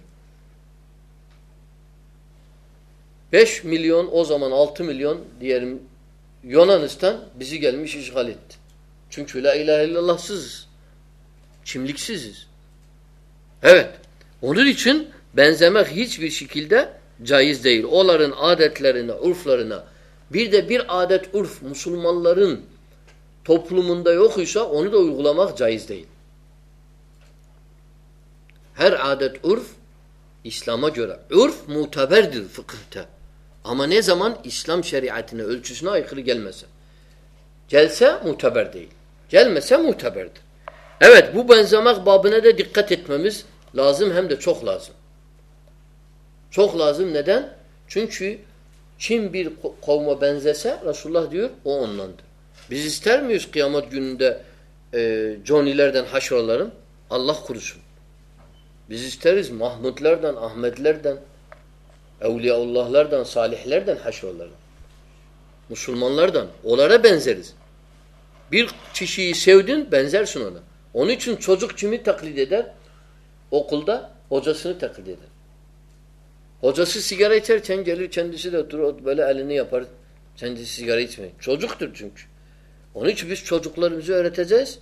beş milyon, o zaman altı milyon diyelim, Yunanistan bizi gelmiş işgal etti. Çünkü la ilahe illallahsızız. Kimliksiziz. Evet. Onun için benzemek hiçbir şekilde caiz değil. Onların adetlerine, urflarına, bir de bir adet urf Müslümanların toplumunda yoksa onu da uygulamak caiz değil. Her adet urf İslam'a göre. Urf muteberdir fıkıhta. Ama ne zaman İslam şeriatine, ölçüsüne aykırı gelmese. Gelse muteber değil. Gelmese muteberdir. Evet, bu benzemek babına da dikkat etmemiz lazım, hem de çok lazım. Çok lazım. Neden? Çünkü kim bir kavme benzese Resulullah diyor o ondandır. Biz ister miyiz kıyamet gününde e, Johnny'lerden haşrolarım? Allah korusun. Biz isteriz Mahmudlerden, Ahmetlerden, Evliyaullahlardan, salihlerden haşrolarım. Müslümanlardan. Onlara benzeriz. Bir kişiyi sevdin, benzersin ona. Onun için çocuk kimi taklit eder? Okulda hocasını taklit eder. Hocası sigara içerken gelir, kendisi de oturur, böyle elini yapar. Kendisi sigara içmeyin. Çocuktur çünkü. Onun için biz çocuklarımızı öğreteceğiz.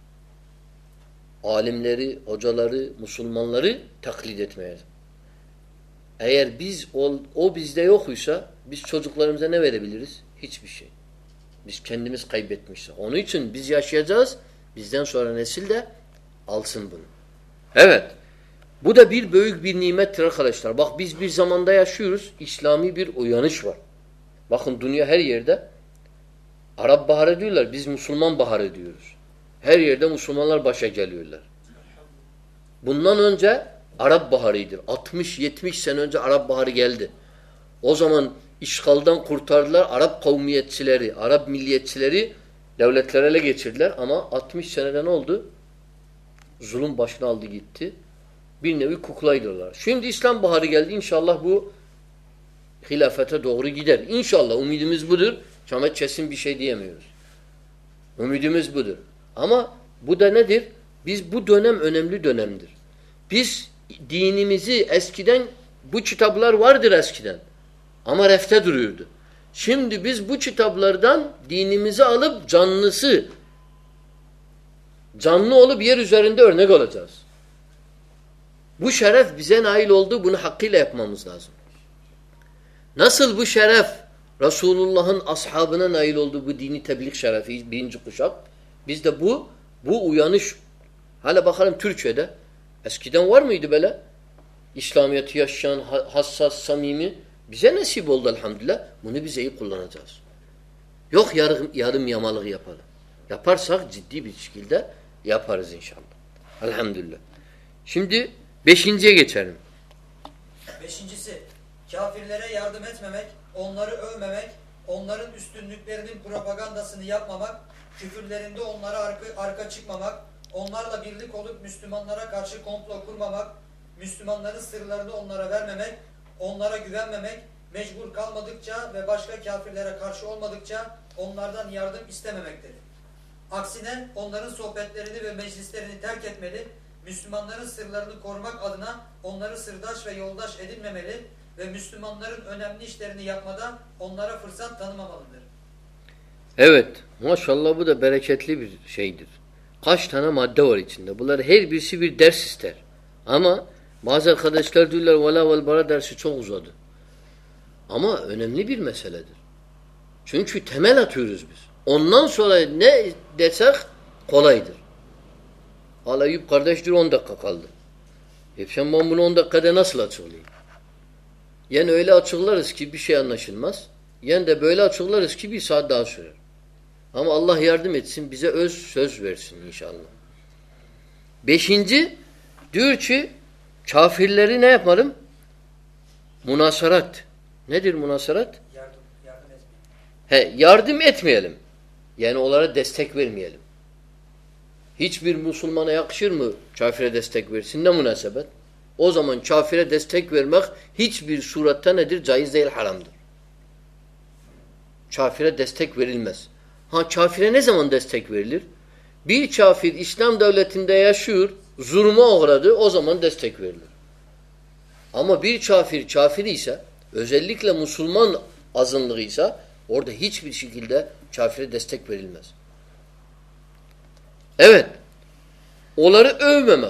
Alimleri, hocaları, Müslümanları taklit etmeye. Eğer biz o, o bizde yokuysa biz çocuklarımıza ne verebiliriz? Hiçbir şey. Biz kendimiz kaybetmişiz. Onun için biz yaşayacağız. Bizden sonra nesil de alsın bunu. Evet. Bu da bir büyük bir nimettir arkadaşlar. Bak biz bir zamanda yaşıyoruz. İslami bir uyanış var. Bakın dünya her yerde Arap baharı diyorlar. Biz Müslüman baharı diyoruz. Her yerde Müslümanlar başa geliyorlar. Bundan önce Arap baharıdır. altmış yetmiş sene önce Arap baharı geldi. O zaman işgaldan kurtardılar. Arap kavmiyetçileri, Arap milliyetçileri devletleri ele geçirdiler. Ama altmış senede ne oldu? Zulüm başına aldı gitti. Bir nevi kuklaydılar. Şimdi İslam baharı geldi. İnşallah bu hilafete doğru gider. İnşallah umudumuz budur. Çamet kesin bir şey diyemiyoruz. Umudumuz budur. Ama bu da nedir? Biz bu dönem önemli dönemdir. Biz dinimizi eskiden, bu kitaplar vardır eskiden. Ama refte duruyordu. Şimdi biz bu kitaplardan dinimizi alıp canlısı, canlı olup yer üzerinde örnek olacağız. Bu şeref bize nail oldu. Bunu hakkıyla yapmamız lazım. Nasıl bu şeref Resulullah'ın ashabına nail oldu, bu dini tebliğ şerefi birinci kuşak? Biz de bu bu uyanış, hala bakalım Türkiye'de eskiden var mıydı böyle? İslamiyet'i yaşayan, hassas, samimi. Bize nasip oldu elhamdülillah. Bunu biz iyi kullanacağız. Yok yarım, yarım yamalık yapalım. Yaparsak ciddi bir şekilde yaparız inşallah. Elhamdülillah. Şimdi beşinciye geçelim. Beşincisi, kafirlere yardım etmemek, onları övmemek, onların üstünlüklerinin propagandasını yapmamak, küfürlerinde onlara arka, arka çıkmamak, onlarla birlik olup Müslümanlara karşı komplo kurmamak, Müslümanların sırlarını onlara vermemek, onlara güvenmemek, mecbur kalmadıkça ve başka kafirlere karşı olmadıkça onlardan yardım istememektir. Aksine onların sohbetlerini ve meclislerini terk etmeli Müslümanların sırlarını korumak adına onları sırdaş ve yoldaş edinmemeli ve Müslümanların önemli işlerini yapmada onlara fırsat tanımamalıdır. Evet. Maşallah bu da bereketli bir şeydir. Kaç tane madde var içinde. Bunlar her birisi bir ders ister. Ama bazı arkadaşlar diyorlar vela vel bara dersi çok uzadı. Ama önemli bir meseledir. Çünkü temel atıyoruz biz. Ondan sonra ne desek kolaydır. Hala Eyüp kardeş diyor on dakika kaldı. E sen ben bunu on dakikada nasıl açıklayayım? Yani öyle açıklarız ki bir şey anlaşılmaz. Yani de böyle açıklarız ki bir saat daha sürer. Ama Allah yardım etsin, bize öz söz versin inşallah. Beşinci, diyor ki kafirleri ne yapalım? Munasarat. Nedir munasarat? Yardım, yardım etmeyin. He, yardım etmeyelim. Yani onlara destek vermeyelim. Hiçbir Müslümana yakışır mı kafire destek versin? Ne münasebet? O zaman kafire destek vermek hiçbir suratta nedir? Caiz değil, haramdır. Kafire destek verilmez. Ha kafire ne zaman destek verilir? Bir kafir İslam devletinde yaşıyor, zulme uğradı, o zaman destek verilir. Ama bir kafir kafir ise, özellikle Müslüman azınlığıysa, orada hiçbir şekilde kafire destek verilmez. Evet, onları övmemek.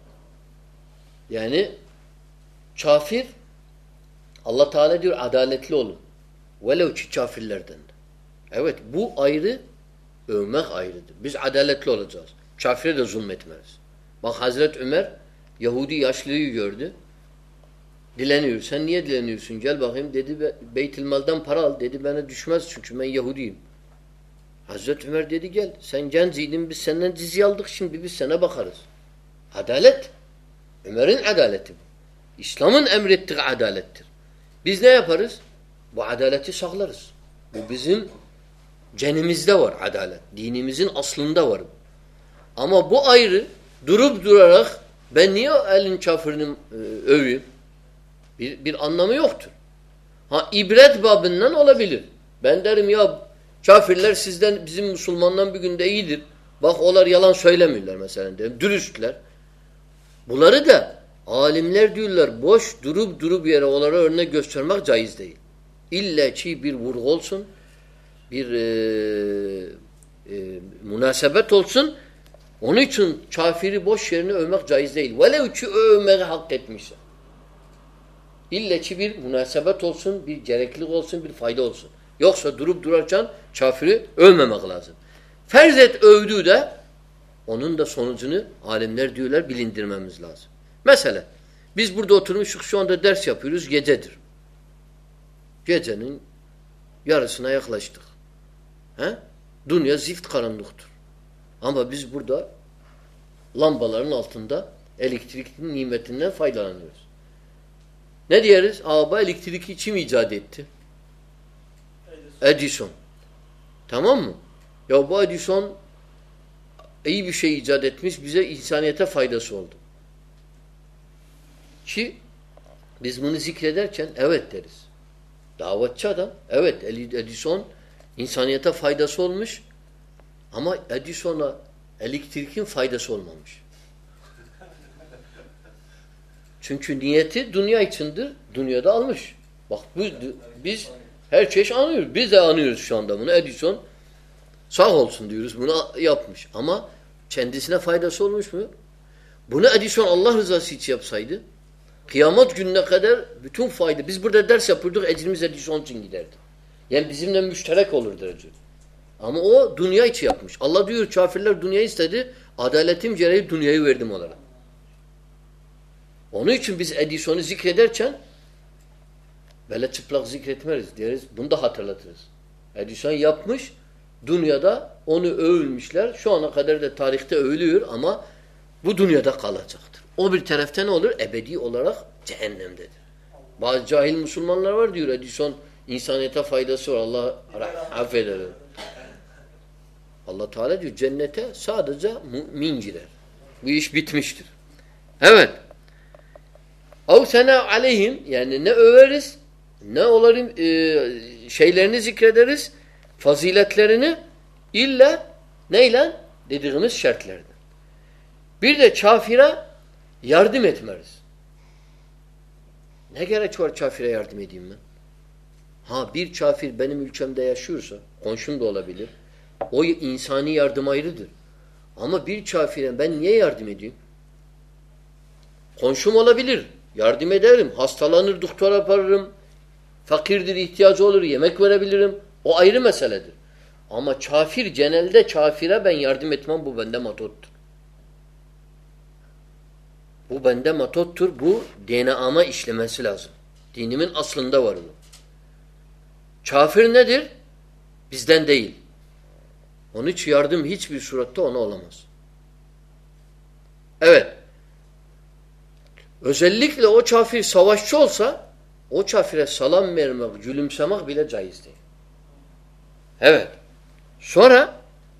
Yani kafir, Allah Teala diyor adaletli olun. Velev ki kafirlerden. Evet, bu ayrı, övmek ayrıdır. Biz adaletli olacağız. Kafire de zulmetmeriz. Bak Hazreti Ömer Yahudi yaşlıyı gördü. Dileniyor. Sen niye dileniyorsun? Gel bakayım dedi. Beytülmal'dan para al dedi. Bana düşmez çünkü ben Yahudiyim. Hazreti Ömer dedi gel. Sen genciydin biz senden cizye aldık şimdi biz sana bakarız. Adalet. Ömer'in adaleti bu. İslam'ın emrettiği adalettir. Biz ne yaparız? Bu adaleti saklarız. Bu bizim cenimizde var adalet. Dinimizin aslında var. Ama bu ayrı durup durarak ben niye elin kafirini e, öveyim? Bir, bir anlamı yoktur. Ha ibret babından olabilir. Ben derim ya kafirler sizden bizim Müslümandan bir günde iyidir. Bak onlar yalan söylemiyorlar mesela derim. Dürüstler. Bunları da alimler diyorlar boş durup durup yere onlara örnek göstermek caiz değil. İlla ki bir vurgu olsun, bir e, e, münasebet olsun. Onun için kafiri boş yerine övmek caiz değil. Velev ki övmeyi hak etmişse. İlla ki bir münasebet olsun, bir gereklilik olsun, bir fayda olsun. Yoksa durup durarken kafiri övmemek lazım. Ferz et övdüğü de onun da sonucunu alimler diyorlar bilindirmemiz lazım. Mesela biz burada oturmuşuz şu anda ders yapıyoruz gecedir. Gecenin yarısına yaklaştık. He? Dünya zift karanlıktır. Ama biz burada lambaların altında elektrikin nimetinden faydalanıyoruz. Ne diyeriz? Aba elektriki kim icat etti? Edison. Edison. Tamam mı? Ya bu Edison iyi bir şey icat etmiş, bize insaniyete faydası oldu. Ki biz bunu zikrederken evet deriz. Davetçi adam, evet Edison insaniyete faydası olmuş ama Edison'a elektrikin faydası olmamış. Çünkü niyeti dünya içindir, dünyada almış. Bak biz, biz her çeşit anıyoruz. Biz de anıyoruz şu anda bunu. Edison sağ olsun diyoruz. Bunu yapmış. Ama kendisine faydası olmuş mu? Bunu Edison Allah rızası için yapsaydı kıyamet gününe kadar bütün fayda. Biz burada ders yapıyorduk. Ecrimiz Edison için giderdi. Yani bizimle müşterek olurdu ecri. Ama o dünya için yapmış. Allah diyor kafirler dünyayı istedi. Adaletim gereği dünyayı verdim onlara. Onun için biz Edison'u zikrederken böyle çıplak zikretmeriz deriz. Bunu da hatırlatırız. Edison yapmış. Dünyada onu övülmüşler. Şu ana kadar da tarihte övülüyor ama bu dünyada kalacaktır. O bir tarafta ne olur? Ebedi olarak cehennemdedir. Bazı cahil Müslümanlar var diyor. Edison insaniyete faydası var. Allah affeder. Allah Teala diyor cennete sadece mümin girer. Bu iş bitmiştir. Evet. Av sena aleyhim yani ne överiz ne onların e, şeylerini zikrederiz faziletlerini illa neyle dediğimiz şartlardan. Bir de kafire yardım etmeriz. Ne gerek var kafire yardım edeyim ben? Ha bir kafir benim ülkemde yaşıyorsa, komşum da olabilir. O insani yardım ayrıdır. Ama bir kafire ben niye yardım edeyim? Komşum olabilir. Yardım ederim. Hastalanır, doktora yaparım. Fakirdir, ihtiyacı olur, yemek verebilirim. O ayrı meseledir. Ama kafir, genelde kafire ben yardım etmem, bu bende matottur. Bu bende matottur. Bu D N A'ma işlemesi lazım. Dinimin aslında var bu. Kafir nedir? Bizden değil. Onun için yardım hiçbir surette ona olamaz. Evet. Özellikle o kafir savaşçı olsa o kafire salam vermek, gülümsemek bile caiz değil. Evet. Sonra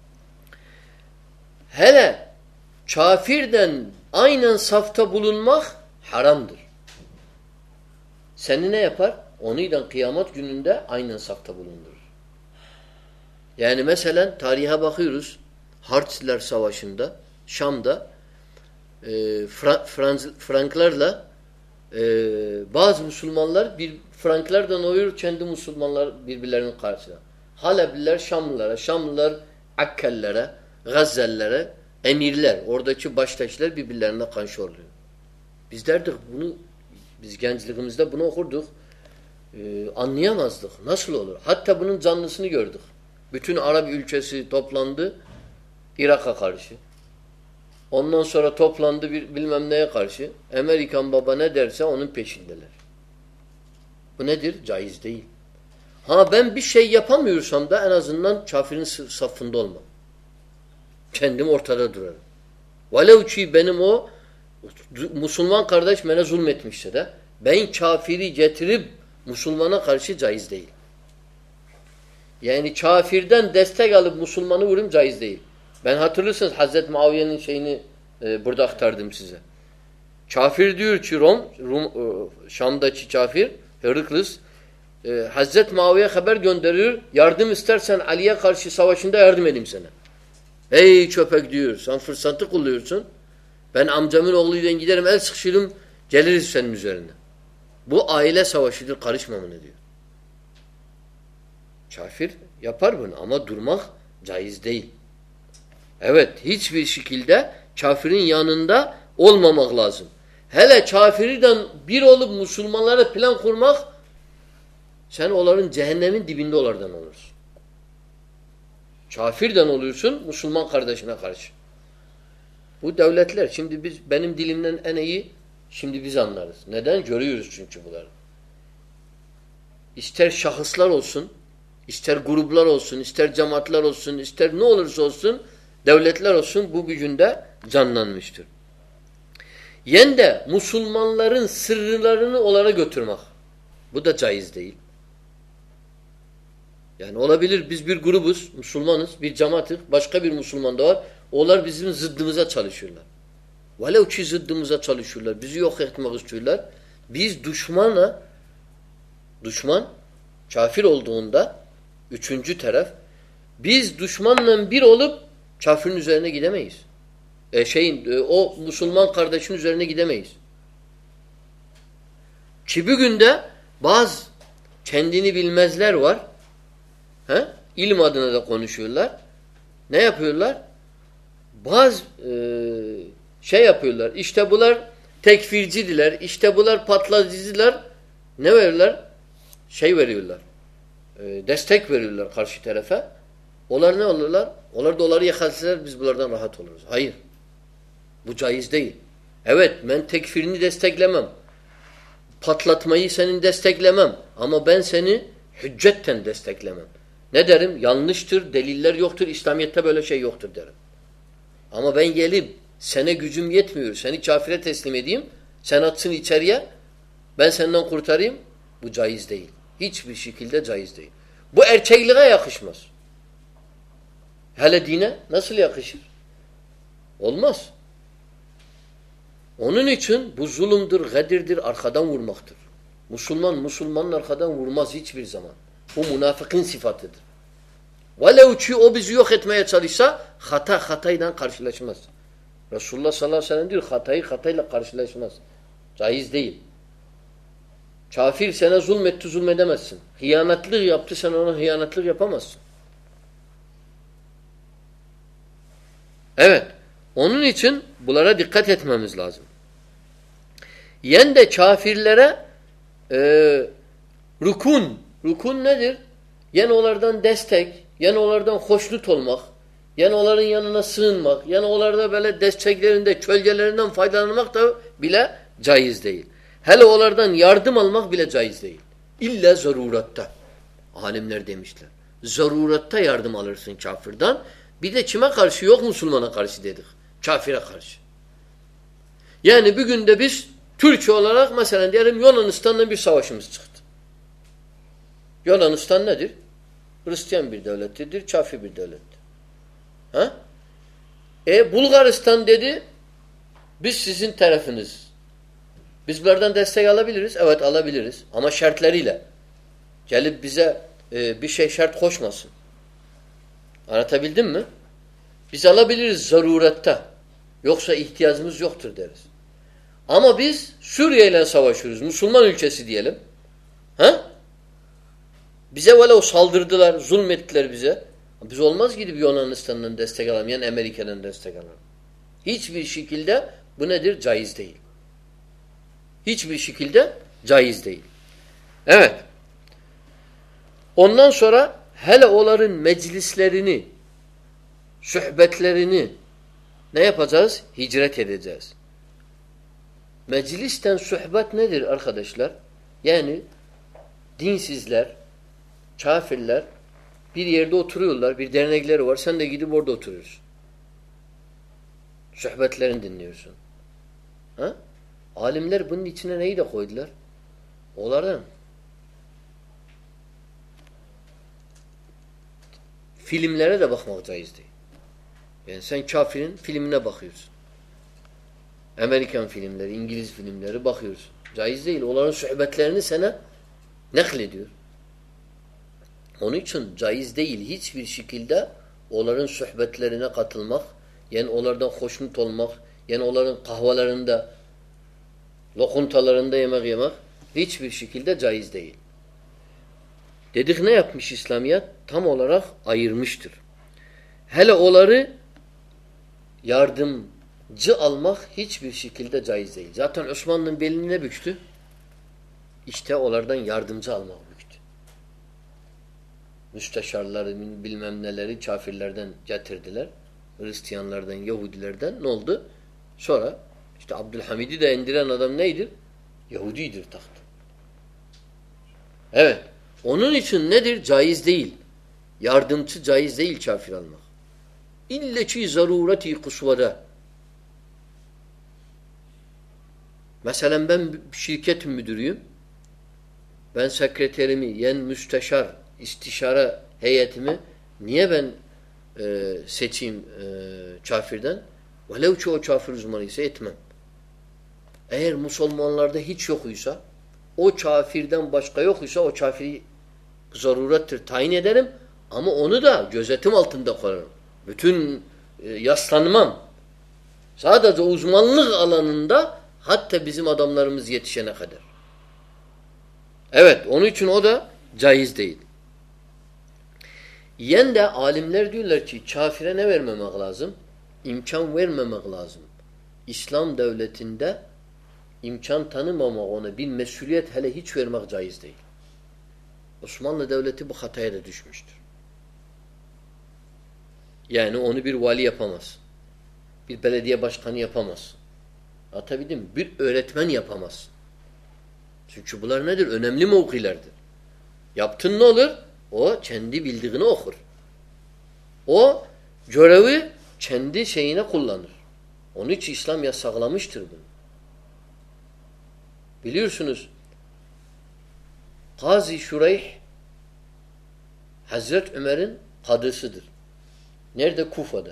hele kafirden aynen safta bulunmak haramdır. Seni ne yapar? Onunla kıyamet gününde aynen safta bulundurur. Yani mesela tarihe bakıyoruz. Harçliler Savaşı'nda, Şam'da e, Fra Frans Franklarla e, bazı Müslümanlar bir Franklardan oyur, kendi Müslümanlar birbirlerinin karşısına. Halebliler Şamlılara, Şamlılar Akkellere, Gazzelilere, emirler, oradaki baştakiler birbirlerine karşı oluyor. Biz derdik bunu, biz gençliğimizde bunu okurduk. Ee, anlayamazdık. Nasıl olur? Hatta bunun canlısını gördük. Bütün Arap ülkesi toplandı Irak'a karşı. Ondan sonra toplandı bir bilmem neye karşı. Amerikan baba ne derse onun peşindeler. Bu nedir? Caiz değil. Ha ben bir şey yapamıyorsam da en azından kafirin safında olmam. Kendim ortada durarım. Velev ki benim o Müslüman kardeş bana zulmetmişse de ben kafiri getirip Müslümana karşı caiz değil. Yani kafirden destek alıp Müslümanı vurum caiz değil. Ben hatırlıyorsunuz Hazreti Muaviye'nin şeyini e, burada aktardım size. Kafir diyor ki Rom, Rum, e, Şam'daki kafir Hırıklız e, Hazreti Muaviye haber gönderiyor. Yardım istersen Ali'ye karşı savaşında yardım edeyim sana. Ey köpek diyor. Sen fırsatı kulluyorsun. Ben amcamın oğluyla giderim el sıkışırım geliriz senin üzerine. Bu aile savaşıdır. Karışmamın diyor. Kafir yapar bunu ama durmak caiz değil. Evet hiçbir şekilde kafirin yanında olmamak lazım. Hele kafirden bir olup Müslümanlara plan kurmak sen onların cehennemin dibinde onlardan olursun. Kafirden oluyorsun Müslüman kardeşine karşı. Bu devletler şimdi biz benim dilimden en iyi şimdi biz anlarız. Neden? Görüyoruz çünkü bunları. İster şahıslar olsun, ister gruplar olsun, ister cemaatler olsun, ister ne olursa olsun devletler olsun bu gücünde canlanmıştır. Yen de Müslümanların sırlarını onlara götürmek. Bu da caiz değil. Yani olabilir biz bir grubuz, Müslümanız, bir cemaatiz, başka bir Müslüman da var. Onlar bizim zıddımıza çalışıyorlar. Velev ki zıddımıza çalışıyorlar, bizi yok etmek istiyorlar. Biz düşmana, düşman, kafir olduğunda, üçüncü taraf, biz düşmanla bir olup kafirin üzerine gidemeyiz. E şeyin, e, o Müslüman kardeşin üzerine gidemeyiz. Ki bugün de bazı kendini bilmezler var. He? İlim adına da konuşuyorlar. Ne yapıyorlar? Bazı e, şey yapıyorlar. İşte bunlar tekfircidiler. İşte bunlar patlatıcılar. Ne verirler? Şey veriyorlar. E, destek veriyorlar karşı tarafa. Onlar ne olurlar? Onlar da onları yakalsalar biz bunlardan rahat oluruz. Hayır. Bu caiz değil. Evet ben tekfirini desteklemem. Patlatmayı senin desteklemem. Ama ben seni hüccetten desteklemem. Ne derim? Yanlıştır, deliller yoktur, İslamiyet'te böyle şey yoktur derim. Ama ben gelip sana gücüm yetmiyor, seni kafire teslim edeyim, sen atsın içeriye, ben senden kurtarayım, bu caiz değil. Hiçbir şekilde caiz değil. Bu erkekliğe yakışmaz. Hele dine nasıl yakışır? Olmaz. Onun için bu zulümdür, gadirdir, arkadan vurmaktır. Müslüman, Müslümanın arkadan vurmaz hiçbir zaman. Bu münafıkın sıfatıdır. Velev ki o bizi yok etmeye çalışsa hata hatayla karşılaşmaz. Resulullah sallallahu aleyhi ve sellem diyor hatayı hatayla karşılaşmaz. Caiz değil. Kafir sana zulmetti zulmedemezsin. Hıyanetlik yaptı sen ona hıyanetlik yapamazsın. Evet. Onun için bunlara dikkat etmemiz lazım. Yen de kafirlere e, rukun. Rukun nedir? Yen onlardan destek, yen onlardan hoşnut olmak, yen onların yanına sığınmak, yen onlarda böyle desteklerinde, kölgelerinden faydalanmak da bile caiz değil. Hele onlardan yardım almak bile caiz değil. İlla zaruratta. Alimler demişler. Zaruratta yardım alırsın kafirden. Bir de kime karşı? Yok Müslümana karşı dedik. Kafire karşı. Yani bir günde biz Türkiye olarak mesela diyelim Yunanistan'la bir savaşımız çıktı. Yunanistan nedir? Hristiyan bir devlettir, kafir bir devlettir. Ha? E Bulgaristan dedi biz sizin tarafınız. Biz bunlardan destek alabiliriz. Evet alabiliriz. Ama şartlarıyla. Gelip bize e, bir şey şart koşmasın. Anlatabildim mi? Biz alabiliriz zarurette. Yoksa ihtiyacımız yoktur deriz. Ama biz Suriye ile savaşıyoruz. Müslüman ülkesi diyelim. Ha? Bize böyle o saldırdılar, zulmettiler bize. Biz olmaz gidip Yunanistan'dan destek alalım. Yani Amerika'dan destek alalım. Hiçbir şekilde bu nedir? Caiz değil. Hiçbir şekilde caiz değil. Evet. Ondan sonra hele onların meclislerini, sohbetlerini ne yapacağız? Hicret edeceğiz. Meclisten sohbet nedir arkadaşlar? Yani dinsizler, kafirler bir yerde oturuyorlar, bir dernekleri var. Sen de gidip orada oturuyorsun. Sohbetlerini dinliyorsun. Ha? Alimler bunun içine neyi de koydular? Onlardan filmlere de bakmak caiz değil. Yani sen kafirin filmine bakıyorsun. Amerikan filmleri, İngiliz filmleri bakıyorsun. Caiz değil. Onların sohbetlerini sana naklediyor. Onun için caiz değil. Hiçbir şekilde onların sohbetlerine katılmak, yani onlardan hoşnut olmak, yani onların kahvelerinde, lokuntalarında yemek yemek hiçbir şekilde caiz değil. Dedik ne yapmış İslamiyet? Tam olarak ayırmıştır. Hele onları yardımcı almak hiçbir şekilde caiz değil. Zaten Osmanlı'nın belini ne büktü? İşte onlardan yardımcı almak büktü. Müsteşarların bilmem neleri kafirlerden getirdiler. Hristiyanlardan, Yahudilerden ne oldu? Sonra işte Abdülhamid'i de indiren adam neydir? Yahudidir tahtı. Evet. Onun için nedir? Caiz değil. Yardımcı caiz değil kafir almak. İlle ki zarureti kusvada. Mesela ben şirket müdürüyüm. Ben sekreterimi, yen müsteşar, istişare heyetimi niye ben e, seçeyim e, kafirden? Velev ki o kafir uzmanı ise etmem. Eğer Müslümanlarda hiç yokuysa, o kafirden başka yokuysa o kafiri zarurettir tayin ederim ama onu da gözetim altında koyarım. Bütün e, yaslanmam. Sadece uzmanlık alanında hatta bizim adamlarımız yetişene kadar. Evet, onun için o da caiz değil. Yen de alimler diyorlar ki kafire ne vermemek lazım? İmkan vermemek lazım. İslam devletinde imkan tanımamak ona bir mesuliyet hele hiç vermek caiz değil. Osmanlı Devleti bu hataya da düşmüştür. Yani onu bir vali yapamaz. Bir belediye başkanı yapamaz. Anlatabildim mi? Bir öğretmen yapamaz. Çünkü bunlar nedir? Önemli mevkilerdir. Yaptın ne olur? O kendi bildiğini okur. O görevi kendi şeyine kullanır. Onun için İslam yasaklamıştır bunu. Biliyorsunuz Gazi Şureyh Hazret Ömer'in kadısıdır. Nerede? Kufa'da.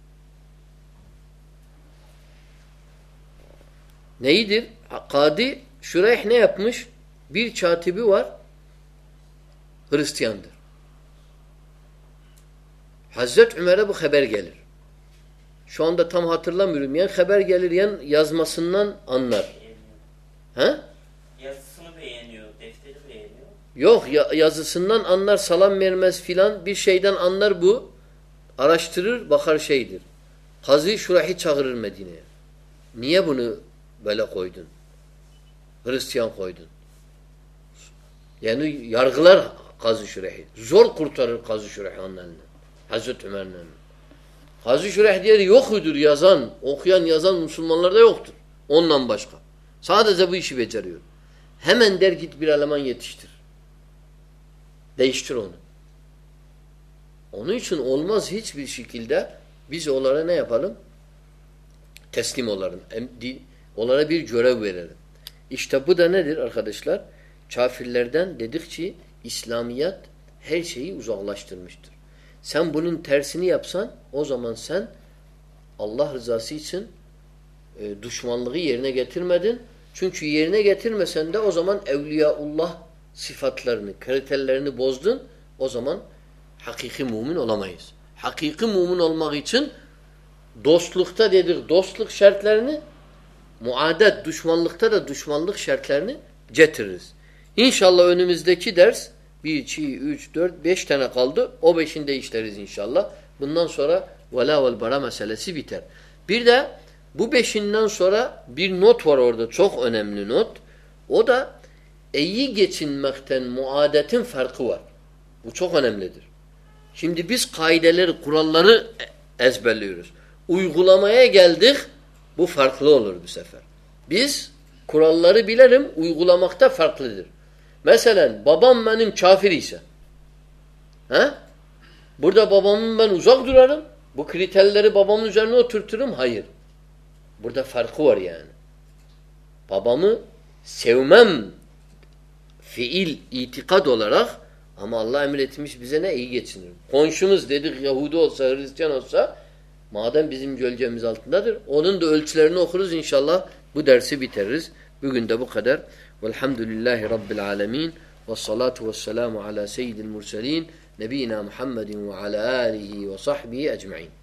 Neyidir? Kadi Şureyh ne yapmış? Bir katibi var. Hristiyandır. Hazret Ömer'e bu haber gelir. Şu anda tam hatırlamıyorum. Yani haber gelir yani yazmasından anlar. He? Yazısını beğeniyor, defteri beğeniyor. Yok ya, yazısından anlar, salam vermez filan bir şeyden anlar bu. Araştırır, bakar şeydir. Kazı Şurah'ı çağırır Medine'ye. Niye bunu böyle koydun? Hristiyan koydun. Yani yargılar Kazı Şurah'ı. Zor kurtarır Kazı Şurah'ı onun elinden. Hazreti Ömer'in elinden. Kazı Şurah diğeri yoktur yazan, okuyan yazan Müslümanlarda yoktur. Ondan başka. Sadece bu işi beceriyor. Hemen der git bir eleman yetiştir. Değiştir onu. Onun için olmaz hiçbir şekilde biz onlara ne yapalım? Teslim olalım. Onlara bir görev verelim. İşte bu da nedir arkadaşlar? Kafirlerden dedik ki İslamiyet her şeyi uzaklaştırmıştır. Sen bunun tersini yapsan o zaman sen Allah rızası için e, düşmanlığı yerine getirmedin. Çünkü yerine getirmesen de o zaman Evliyaullah sıfatlarını, kriterlerini bozdun. O zaman hakiki mümin olamayız. Hakiki mümin olmak için dostlukta dedik dostluk şartlarını, muadet, düşmanlıkta da düşmanlık şartlarını getiririz. İnşallah önümüzdeki ders bir, iki, üç, dört, beş tane kaldı. O beşini işleriz inşallah. Bundan sonra vela vel bara meselesi biter. Bir de bu beşinden sonra bir not var orada. Çok önemli not. O da iyi geçinmekten muadetin farkı var. Bu çok önemlidir. Şimdi biz kaideleri, kuralları ezberliyoruz. Uygulamaya geldik. Bu farklı olur bu sefer. Biz kuralları bilirim. Uygulamakta farklıdır. Mesela babam benim kafir ise he? Burada babamın ben uzak durarım. Bu kriterleri babamın üzerine oturturum. Hayır. Burada farkı var yani. Babamı sevmem fiil, itikad olarak ama Allah emretmiş bize ne iyi geçinir. Komşumuz dedik Yahudi olsa, Hristiyan olsa madem bizim gölgemiz altındadır. Onun da ölçülerini okuruz inşallah. Bu dersi bitiririz. Bugün de bu kadar. Velhamdülillahi Rabbil alemin. Ve salatu ve selamu ala seyyidil murselin. Nebina Muhammedin ve ala alihi ve sahbihi ecmain.